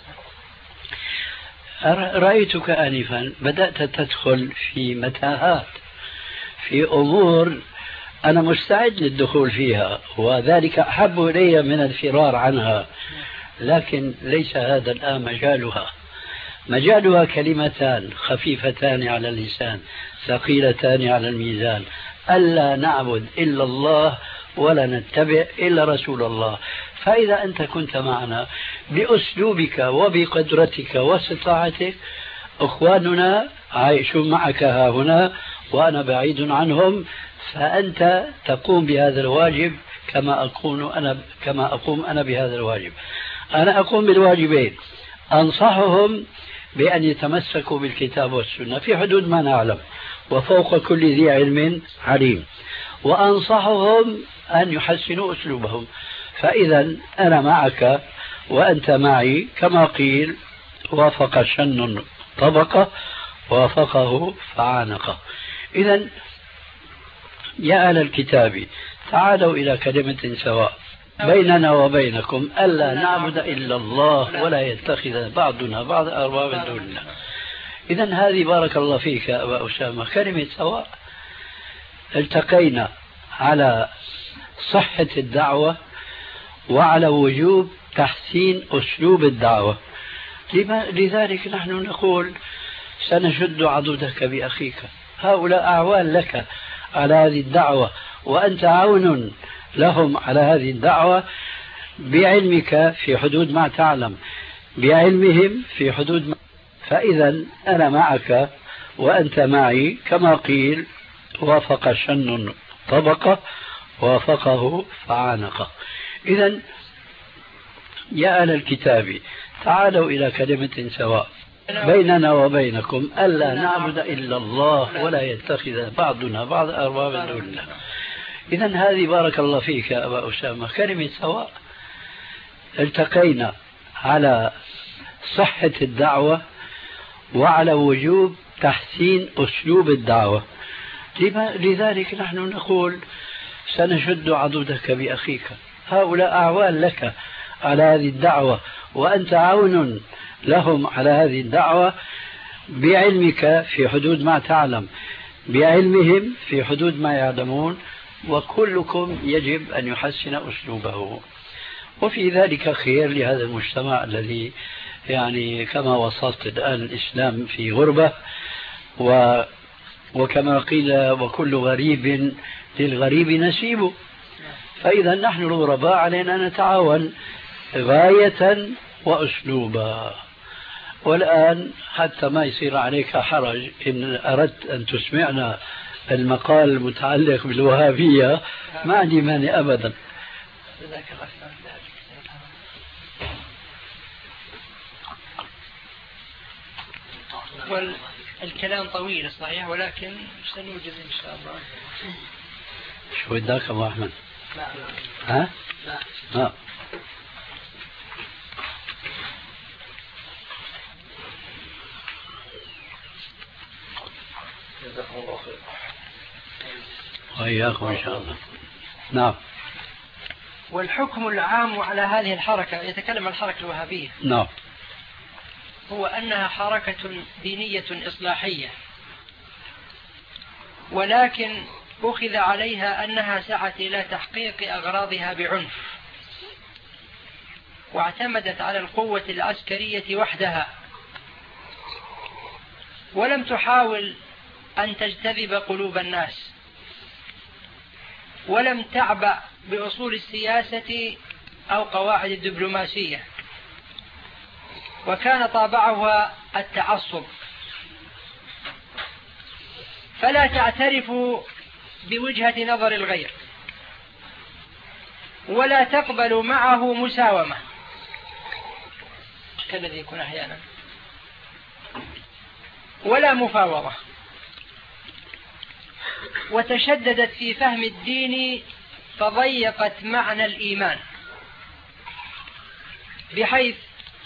رأيتك آنفا بدأت تدخل في متاهات، في أمور أنا مستعد للدخول فيها، وذلك أحب إلي من الفرار عنها، لكن ليس هذا الآن مجالها. مجالها كلمتان خفيفتان على اللسان ثقيلتان على الميزان: ألا نعبد إلا الله ولا نتبع إلا رسول الله. فإذا أنت كنت معنا بأسلوبك وبقدرتك واستطاعتك، أخواننا عايشون معك ها هنا وأنا بعيد عنهم، فأنت تقوم بهذا الواجب كما أقوم أنا بهذا الواجب. أنا أقوم بالواجبين: أنصحهم بأن يتمسكوا بالكتاب والسنة في حدود ما نعلم، وفوق كل ذي علم عليم، وأنصحهم أن يحسنوا أسلوبهم. فإذا أنا معك وأنت معي، كما قيل: وافق شن طبقه وافقه فعانقه. إذا يا أهل الكتاب تعالوا إلى كلمة سواء بيننا وبينكم ألا نعبد إلا الله ولا يتخذ بعضنا بعض أربابا دون الله. إذا هذه بارك الله فيك أبا أسامة كلمة سواء. التقينا على صحة الدعوة وعلى وجوب تحسين أسلوب الدعوة. لذلك نحن نقول: سنشد عضدك بأخيك. هؤلاء أعوان لك على هذه الدعوة، وأنت عون لهم على هذه الدعوة بعلمك في حدود ما تعلم، بعلمهم في حدود ما. فإذا أنا معك وأنت معي، كما قيل: وافق شن طبقه وافقه فعانقه. إذا يا أهل الكتاب تعالوا إلى كلمة سواء بيننا وبينكم ألا نعبد إلا الله ولا يتخذ بعضنا بعض أربابا دون الله. إذا هذه بارك الله فيك يا أبا أسامة كلمة سواء. التقينا على صحة الدعوة وعلى وجوب تحسين أسلوب الدعوة. لذلك نحن نقول: سنشد عضدك بأخيك. هؤلاء أعوان لك على هذه الدعوة، وأنت عون لهم على هذه الدعوة بعلمك في حدود ما تعلم، بعلمهم في حدود ما يعلمون، وكلكم يجب أن يحسن أسلوبه. وفي ذلك خير لهذا المجتمع الذي يعني كما وصلت الآن الإسلام في غربة، وكما قيل: وكل غريب للغريب نسيبه. فإذا نحن الغرباء علينا أن نتعاون غاية وأسلوبا. والآن حتى ما يصير عليك حرج إن أردت أن تسمعنا المقال المتعلق بالوهابية، ما عندي مانع أبدا. والكلام طويل صحيح، ولكن سنوجد إن شاء الله. شو بدك أبو أحمد؟ لا. ها؟ لا. جزاكم الله خير. وإياكم إن شاء الله. نعم. والحكم العام على هذه الحركة، يتكلم عن الحركة الوهابية. نعم. هو أنها حركة دينية إصلاحية، ولكن أخذ عليها أنها سعت إلى تحقيق أغراضها بعنف، واعتمدت على القوة العسكرية وحدها، ولم تحاول أن تجتذب قلوب الناس، ولم تعبأ بأصول السياسة أو قواعد الدبلوماسية، وكان طابعها التعصب، فلا تعترف بوجهة نظر الغير، ولا تقبل معه مساومة كالذي يكون أحيانا، ولا مفاوضة، وتشددت في فهم الدين فضيقت معنى الإيمان، بحيث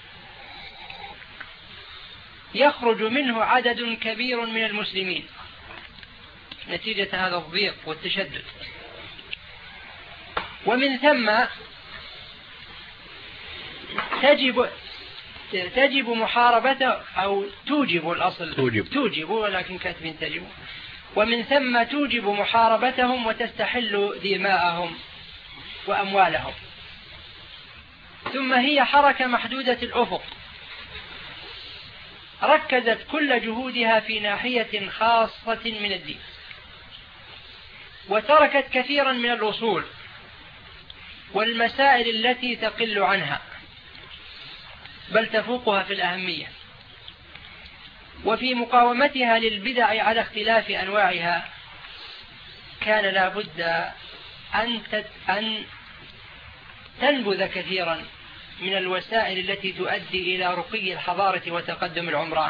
يخرج منه عدد كبير من المسلمين نتيجة هذا الضيق والتشدد. ومن ثم تجب محاربته، أو توجب الأصل، توجب ولكن كاتبين تجب. ومن ثم توجب محاربتهم وتستحل دماءهم وأموالهم. ثم هي حركة محدودة الأفق، ركزت كل جهودها في ناحية خاصة من الدين، وتركت كثيرا من الأصول والمسائل التي تقل عنها، بل تفوقها في الأهمية. وفي مقاومتها للبدع على اختلاف أنواعها كان لا بد أن تنبذ كثيرا من الوسائل التي تؤدي إلى رقي الحضارة وتقدم العمران،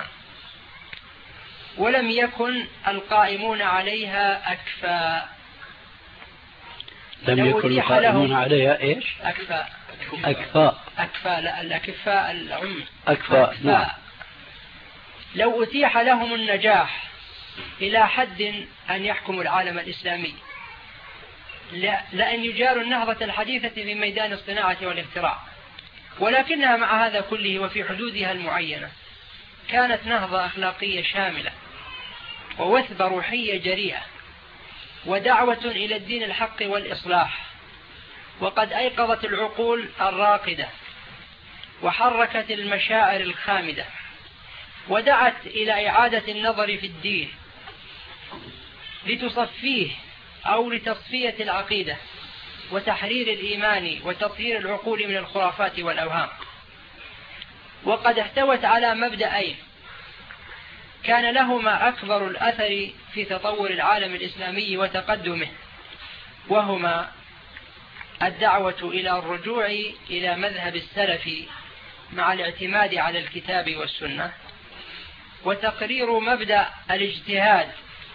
ولم يكن القائمون عليها أكفاء. لم يكن القائمون عليها إيش؟ أكفاء، لا الأكفاء العم، أكفاء. نعم. لو أتيح لهم النجاح إلى حد أن يحكموا العالم الإسلامي، لأن يجاروا النهضة الحديثة في ميدان الصناعة والاختراع، ولكنها مع هذا كله وفي حدودها المعينة كانت نهضة أخلاقية شاملة، ووثبة روحية جريئة، ودعوة إلى الدين الحق والإصلاح، وقد أيقظت العقول الراقدة، وحركت المشاعر الخامدة، ودعت إلى إعادة النظر في الدين لتصفيه أو لتصفية العقيدة وتحرير الإيمان وتطهير العقول من الخرافات والأوهام. وقد احتوت على مبدأين كان لهما أكبر الأثر في تطور العالم الإسلامي وتقدمه، وهما الدعوة إلى الرجوع إلى مذهب السلف مع الاعتماد على الكتاب والسنة، وتقرير مبدأ الاجتهاد.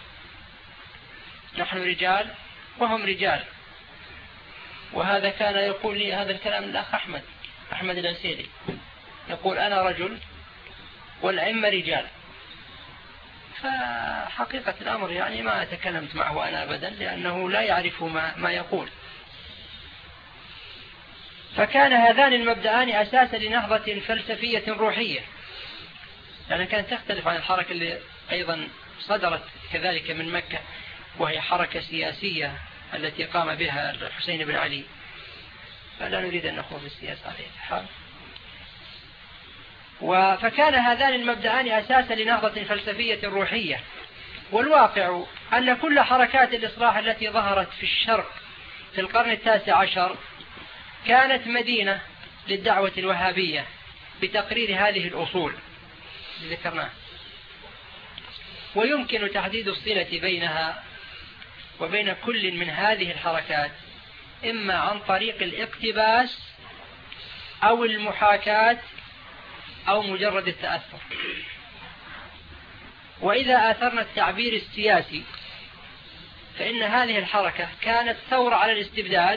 نحن رجال وهم رجال، وهذا كان يقول لي هذا الكلام الأخ أحمد العسيري، يقول أنا رجل والأئمة رجال. فحقيقة الأمر يعني ما تكلمت معه أنا أبدا، لأنه لا يعرف ما يقول. فكان هذان المبدأان أساسا لنهضة فلسفية روحية، يعني كانت تختلف عن الحركة اللي أيضا صدرت كذلك من مكة، وهي حركة سياسية التي قام بها الحسين بن علي، فلا نريد أن نخوض السياسة عليه الحال. فكان هذان المبدأان أساسا لنهضة فلسفية روحية. والواقع أن كل حركات الإصلاح التي ظهرت في الشرق في القرن 19 كانت مدينة للدعوة الوهابية بتقرير هذه الأصول اللي ذكرناها. ويمكن تحديد الصلة بينها وبين كل من هذه الحركات إما عن طريق الاقتباس أو المحاكاة أو مجرد التأثر. وإذا آثرنا التعبير السياسي فإن هذه الحركة كانت ثورة على الاستبداد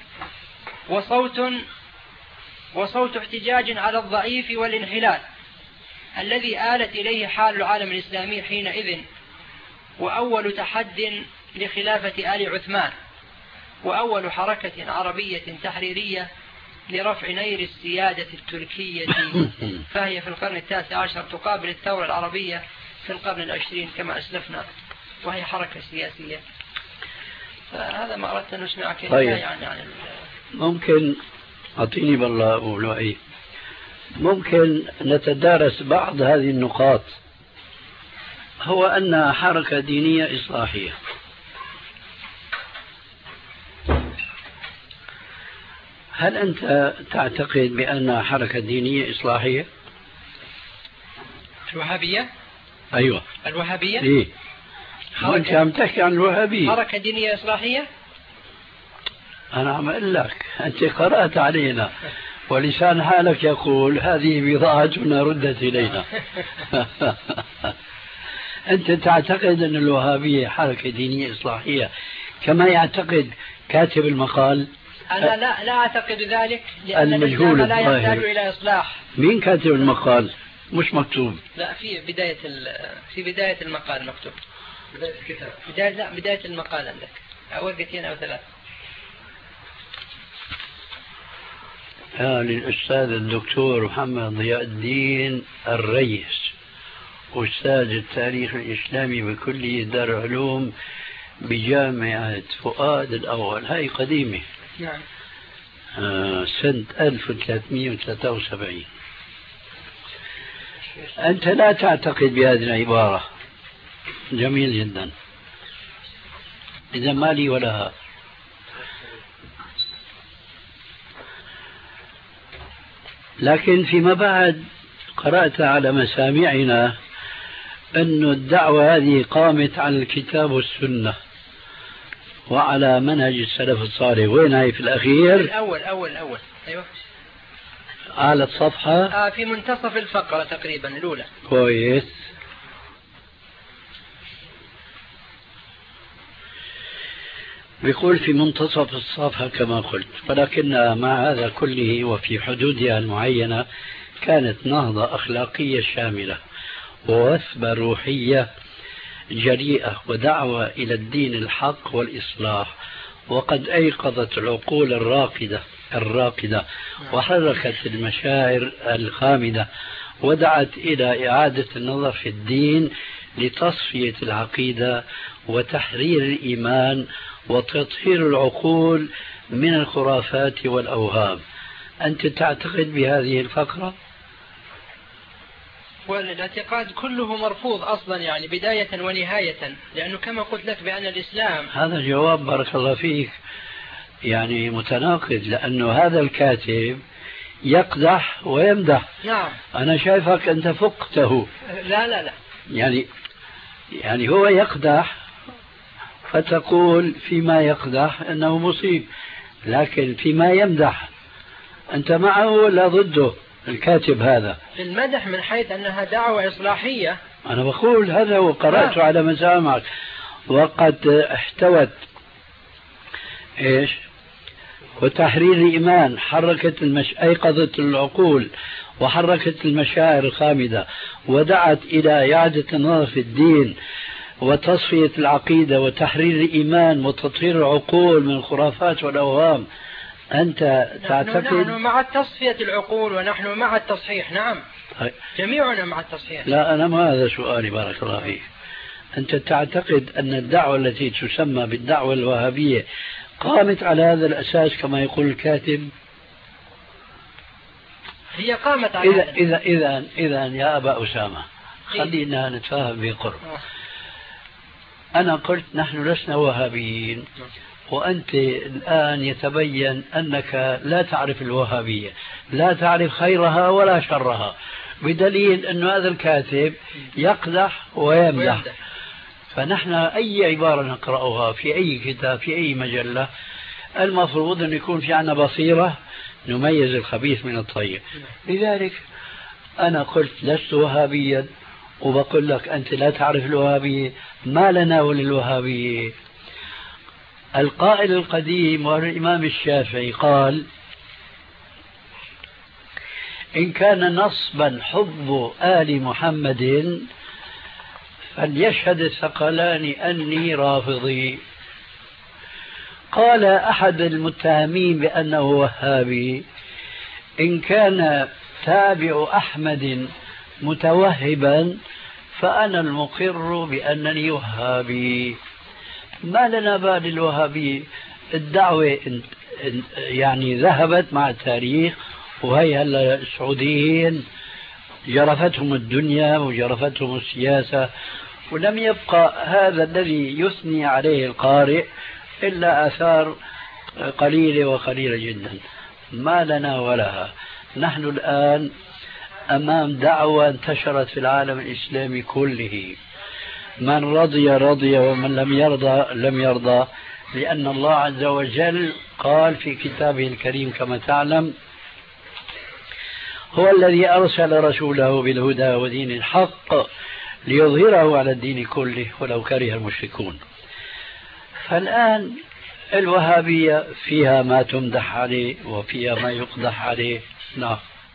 وصوت احتجاج على الضعيف والانحلال الذي آلت إليه حال العالم الإسلامي حينئذ، وأول تحد لخلافة آل عثمان، وأول حركة عربية تحريرية لرفع نير السيادة التركية، فهي في القرن 19 تقابل الثورة العربية في القرن 20 كما أسلفنا، وهي حركة سياسية. فهذا ما أردت أن نسمع كلمة. طيب. يعني ممكن أعطيني بالله أبو لؤي، ممكن نتدارس بعض هذه النقاط. هو أن حركة دينية إصلاحية، هل أنت تعتقد بأنها حركة دينية إصلاحية؟ الوهابية؟ أيوة الوهابية؟ إيه؟ أنت عم تحكي عن الوهابية، حركة دينية إصلاحية؟ أنا عم أقول لك أنت قرأت علينا ولسان حالك يقول هذه بضاعتنا ردت إلينا. أنت تعتقد أن الوهابية حركة دينية إصلاحية كما يعتقد كاتب المقال؟ أنا لا أعتقد ذلك، لأن الإسلام لا يحتاج إلى إصلاح. مين كاتب المقال؟ مش مكتوب. لا، في بداية المقال مكتوب. بداية الكتاب. بداية المقال عندك ورقتين أو 3. للأستاذ الدكتور محمد ضياء الدين الريس، أستاذ التاريخ الإسلامي بكلية دار العلوم بجامعة فؤاد الأول، هاي قديمة. نعم. سنة 1373. أنت لا تعتقد بهذه العبارة. جميل جدا. إذا ما لي ولها. لكن فيما بعد قرأت على مسامعنا أن الدعوة هذه قامت على الكتاب والسنة وعلى منهج السلف الصالح. وين هاي في الأخير؟ الأول. أيوة. على الصفحة في منتصف الفقرة تقريبا الأولى. كويس. بيقول في منتصف الصفحة كما قلت، ولكن مع هذا كله وفي حدودها المعينة كانت نهضة أخلاقية شاملة ووثبة روحية جريئة ودعوة إلى الدين الحق والإصلاح، وقد أيقظت العقول الراقدة وحركت المشاعر الخامدة ودعت إلى إعادة النظر في الدين لتصفية العقيدة وتحرير الإيمان وتطهير العقول من الخرافات والأوهام. أنت تعتقد بهذه الفقرة؟ والاعتقاد كله مرفوض أصلا، يعني بداية ونهاية، لأنه كما قلت لك بأن الإسلام. هذا جواب بارك الله فيك يعني متناقض، لأنه هذا الكاتب يقدح ويمدح. نعم. أنا شايفك أنت فقته. لا يعني هو يقدح فتقول فيما يقدح أنه مصيب، لكن فيما يمدح أنت معه ولا ضده الكاتب هذا؟ في المدح من حيث أنها دعوة إصلاحية. أنا بقول هذا وقرأت على مسامعك، وقد احتوت إيش؟ وتحرير الإيمان، أيقظت العقول وحركت المشاعر الخامدة ودعت إلى إعادة النظر في الدين وتصفية العقيدة وتحرير الإيمان وتطهير العقول من الخرافات والأوهام. أنت تعتقد؟ نحن مع تصفية العقول ونحن مع التصحيح. نعم. جميعنا مع التصحيح. لا، أنا ما هذا سؤالي بارك الله فيك. أنت تعتقد أن الدعوة التي تسمى بالدعوة الوهابية قامت على هذا الأساس كما يقول الكاتب؟ هي قامت على إذا يا أبا أسامة خلينا نتفاهم بقرب. أنا قلت نحن لسنا وهابيين، وأنت الآن يتبين أنك لا تعرف الوهابية، لا تعرف خيرها ولا شرها، بدليل أن هذا الكاتب يقدح ويمدح. فنحن أي عبارة نقرأها في أي كتاب في أي مجلة المفروض أن يكون في عنا بصيرة نميز الخبيث من الطيب. لذلك أنا قلت لست وهابيا وبقول لك أنت لا تعرف الوهابية. ما لنا وللوهابية؟ القائل القديم والإمام الشافعي قال: إن كان نصبا حب آل محمد فليشهد الثقلان أني رافضي. قال أحد المتهمين بأنه وهابي: إن كان تابع أحمد متوهبا فأنا المقر بأنني وهابي. ما لنا بال الوهابي؟ الدعوة يعني ذهبت مع التاريخ، وهي هلا السعوديين جرفتهم الدنيا وجرفتهم السياسة، ولم يبقى هذا الذي يثني عليه القارئ إلا آثار قليلة وقليلة جدا. ما لنا ولها. نحن الآن أمام دعوة انتشرت في العالم الإسلامي كله، من رضي رضي ومن لم يرضى لم يرضى، لأن الله عز وجل قال في كتابه الكريم كما تعلم: هو الذي أرسل رسوله بالهدى ودين الحق ليظهره على الدين كله ولو كره المشركون. فالآن الوهابية فيها ما تمدح عليه وفيها ما يقدح عليه. نعم،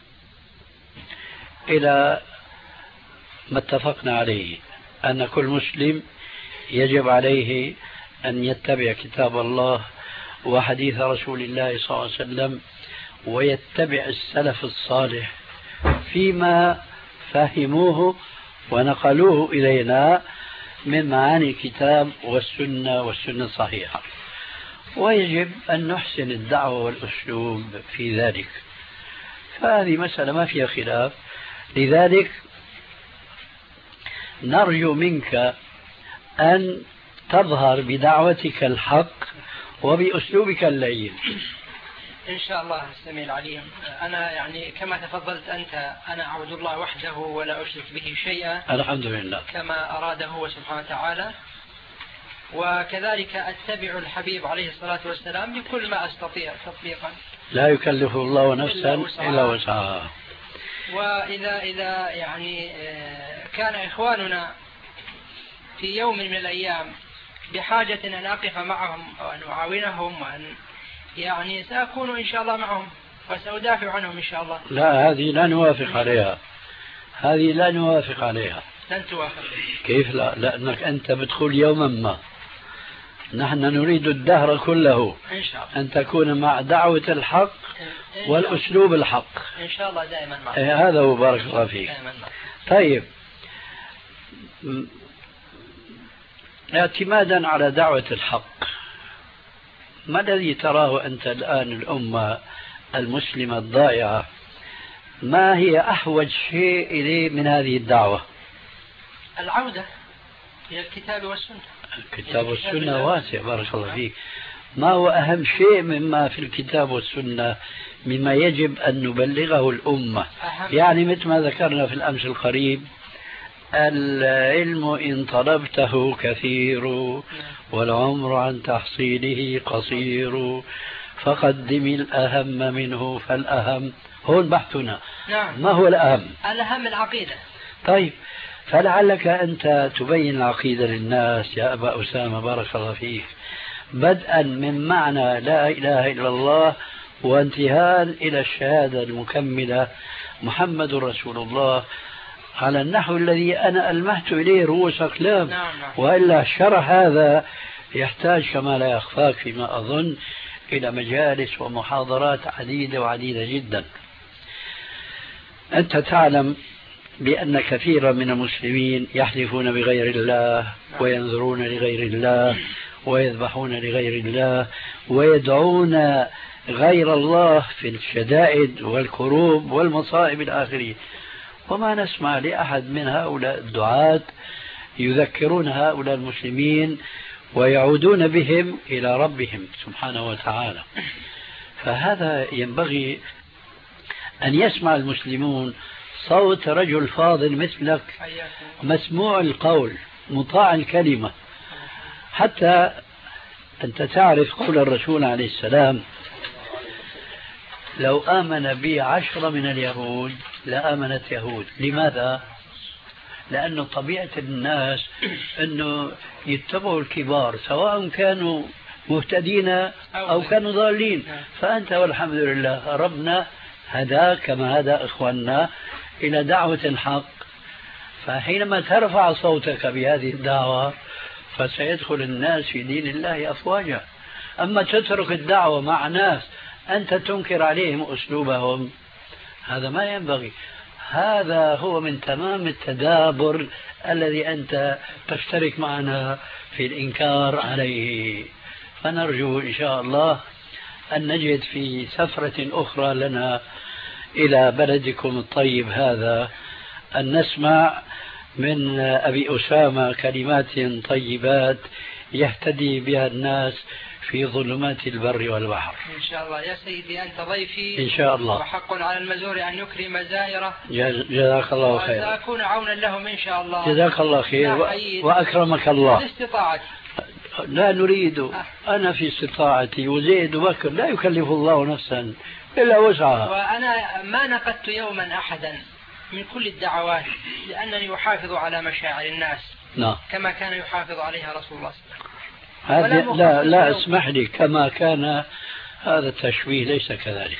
إلى ما اتفقنا عليه أن كل مسلم يجب عليه أن يتبع كتاب الله وحديث رسول الله صلى الله عليه وسلم، ويتبع السلف الصالح فيما فهموه ونقلوه إلينا من معاني الكتاب والسنة والسنة الصحيحة، ويجب أن نحسن الدعوة والأسلوب في ذلك. فهذه مسألة ما فيها خلاف. لذلك نرجو منك أن تظهر بدعوتك الحق وبأسلوبك اللين إن شاء الله. السميع العليم، أنا يعني كما تفضلت أنت، أنا أعبد الله وحده ولا أشرك به شيئا، الحمد لله، كما أراده هو سبحانه وتعالى، وكذلك أتبع الحبيب عليه الصلاة والسلام بكل ما أستطيع تطبيقا. لا يكلف الله نفسا إلا وسعها. وإذا يعني كان إخواننا في يوم من الأيام بحاجة أن أقف معهم وأن أعاونهم وأن يعني سأكون إن شاء الله معهم وسأدافع عنهم إن شاء الله. لا، هذه لا نوافق عليها، هذه لا نوافق عليها. لن توافق. كيف لا؟ لأنك أنت بتقول يوما ما نحن نريد الدهر كله إن شاء الله أن تكون مع دعوة الحق والأسلوب الحق إن شاء الله دائما معك. هذا هو، بارك الله فيك. طيب، اعتمادا على دعوة الحق، ما الذي تراه أنت الآن الأمة المسلمة الضائعة، ما هي أحوج شيء إليه من هذه الدعوة؟ العودة إلى الكتاب والسنة. الكتاب والسنة واسع، بارك الله فيك. ما هو أهم شيء مما في الكتاب والسنة مما يجب أن نبلغه الأمة؟ يعني مثل ما ذكرنا في الأمس القريب: العلم إن طلبته كثير والعمر عن تحصيله قصير فقدم الأهم منه فالأهم. هون بحثنا. نعم. ما هو الأهم؟ الأهم العقيدة. طيب، فلعلك أنت تبين العقيدة للناس يا أبا أسامة، بارك الله فيك، بدءا من معنى لا إله إلا الله وانتهاء إلى الشهادة المكملة محمد رسول الله، على النحو الذي أنا ألمحت إليه رؤوس أقلام. نعم. وإلا الشرح هذا يحتاج كما لا يخفاك فيما أظن إلى مجالس ومحاضرات عديدة وعديدة جدا. أنت تعلم بأن كثيرا من المسلمين يحلفون بغير الله وينذرون لغير الله ويذبحون لغير الله ويدعون غير الله في الشدائد والكروب والمصائب الآخرين، وما نسمع لأحد من هؤلاء الدعاة يذكرون هؤلاء المسلمين ويعودون بهم إلى ربهم سبحانه وتعالى. فهذا ينبغي أن يسمع المسلمون صوت رجل فاضل مثلك، مسموع القول مطاع الكلمة. حتى أنت تعرف قول الرسول عليه السلام: لو آمن بي 10 من اليهود لآمنت يهود. لماذا؟ لأنه طبيعة الناس أنه يتبعوا الكبار سواء كانوا مهتدين أو كانوا ضالين. فأنت والحمد لله ربنا هداك كما هدى إخواننا إلى دعوة الحق، فحينما ترفع صوتك بهذه الدعوة فسيدخل الناس في دين الله أفواجا. أما تترك الدعوة مع ناس أنت تنكر عليهم أسلوبهم، هذا ما ينبغي. هذا هو من تمام التدابر الذي أنت تشترك معنا في الإنكار عليه. فنرجو إن شاء الله أن نجد في سفرة أخرى لنا إلى بلدكم الطيب هذا أن نسمع من أبي أسامة كلمات طيبات يهتدي بها الناس في ظلمات البر والبحر. إن شاء الله يا سيدي، أنت ضيفي إن شاء الله، وحق على المزور أن يكرم زائره. جزاك الله خير. وسأكون عونا لهم إن شاء الله. جزاك الله خير وأكرمك الله. باستطاعتي. لا نريد، أنا في استطاعتي وزيد وبكر لا يكلف الله نفسا إلا وسعها. وأنا ما نقدت يوما أحدا من كل الدعوات لأنني أحافظ على مشاعر الناس. نعم. كما كان يحافظ عليها رسول الله صلى الله عليه وسلم. لا اسمح لي، كما كان هذا التشويه ليس كذلك.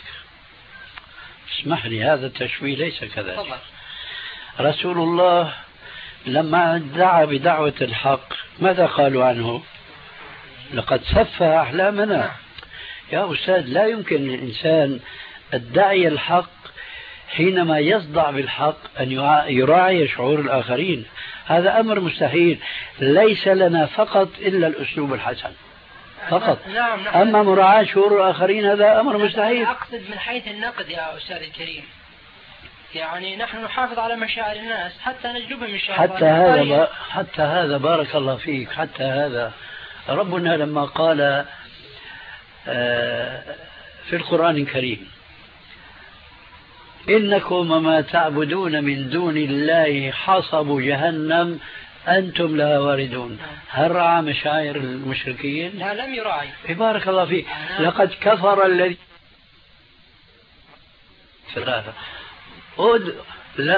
اسمح لي، هذا التشويه ليس كذلك. طبعا. رسول الله لما دعا بدعوة الحق ماذا قالوا عنه؟ لقد سفه أحلامنا. يا أستاذ، لا يمكن للإنسان الداعي الحق حينما يصدع بالحق أن يراعي شعور الآخرين. هذا أمر مستحيل. ليس لنا فقط إلا الأسلوب الحسن فقط. نعم. أما مراعاة شعور الآخرين هذا أمر مستحيل. أنا أقصد من حيث النقد يا أستاذ الكريم، يعني نحن نحافظ على مشاعر الناس حتى نجلبهم إن شاء الله. حتى هذا بارك الله فيك، حتى هذا ربنا لما قال في القرآن الكريم إنكم وما تعبدون من دون الله حصب جهنم أنتم لها واردون. هل رعى مشاعر المشركين؟ لا، لم يراعي. بارك الله فيك. لقد كفر الذي لا،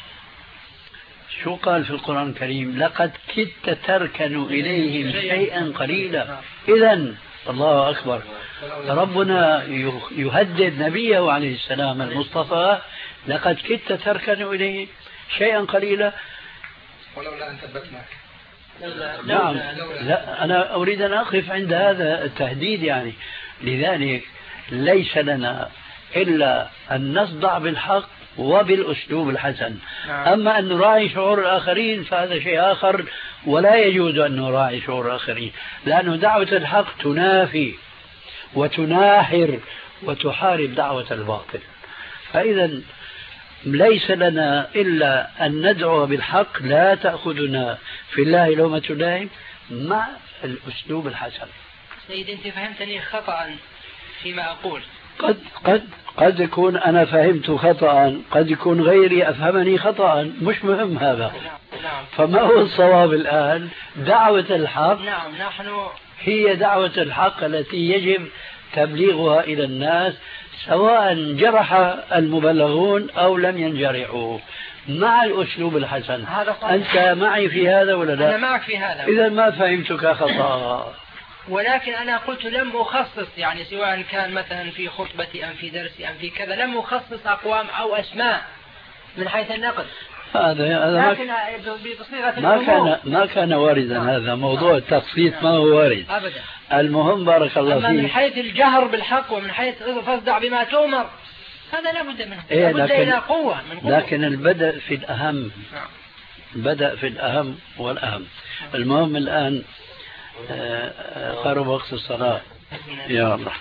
شو قال في القرآن الكريم؟ لقد كدت تركن إليهم شيئا قليلا. إذن الله أكبر، ربنا يهدد نبيه عليه السلام المصطفى لقد كدت تركن إليه شيئا قليلا ولولا أن ثبتناك. نعم. لا، أنا أريد أن أقف عند هذا التهديد يعني. لذلك ليس لنا إلا أن نصدع بالحق وبالأسلوب الحسن. أما أن نراعي شعور الآخرين فهذا شيء آخر، ولا يجوز أن نراعي شعور الآخرين، لأن دعوة الحق تنافي وتناحر وتحارب دعوة الباطل. فإذا ليس لنا إلا أن ندعو بالحق، لا تأخذنا في الله لومة لائم، مع الأسلوب الحسن. سيدي، أنت فهمتني خطأ فيما أقول. قد يكون أنا فهمت خطأ، قد يكون غيري أفهمني خطأ، مش مهم هذا. نعم. فما هو الصواب الآن؟ دعوة الحق. نعم. نحن هي دعوة الحق التي يجب تبليغها إلى الناس سواء جرح المبلغون أو لم ينجرحوا، مع الأسلوب الحسن. أنت معي في هذا ولا لا؟ أنا معك في هذا. إذا ما فهمتك خطأ. ولكن أنا قلت لم أخصص، يعني سواء كان مثلا في خطبتي أم في درسي أم في كذا، لم أخصص أقوام أو أسماء من حيث النقد. هذا لكن بصيغة ما كان واردا. هذا موضوع التخصيص ما هو وارد أبدا. المهم بارك الله فيك، من حيث الجهر بالحق ومن حيث فاصدع بما تؤمر، هذا لابد منه. لابد إلى قوة من قوة. لكن البدء في الأهم. بدأ في الأهم والأهم. المهم الآن قرب وقت الصلاة. يا الله.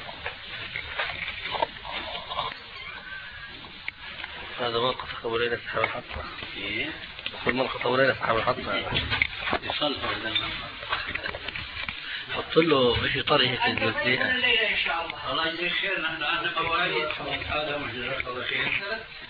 هذا من قطع قبولين أصحاب الحطة. من قطع قبولين أصحاب الحطة. يصلحوا إذا حط له شيء طري هيك الليلة إن شاء الله. الله يجزيك خير. نحن عندنا فوائد. هذا مجزاك الله خير.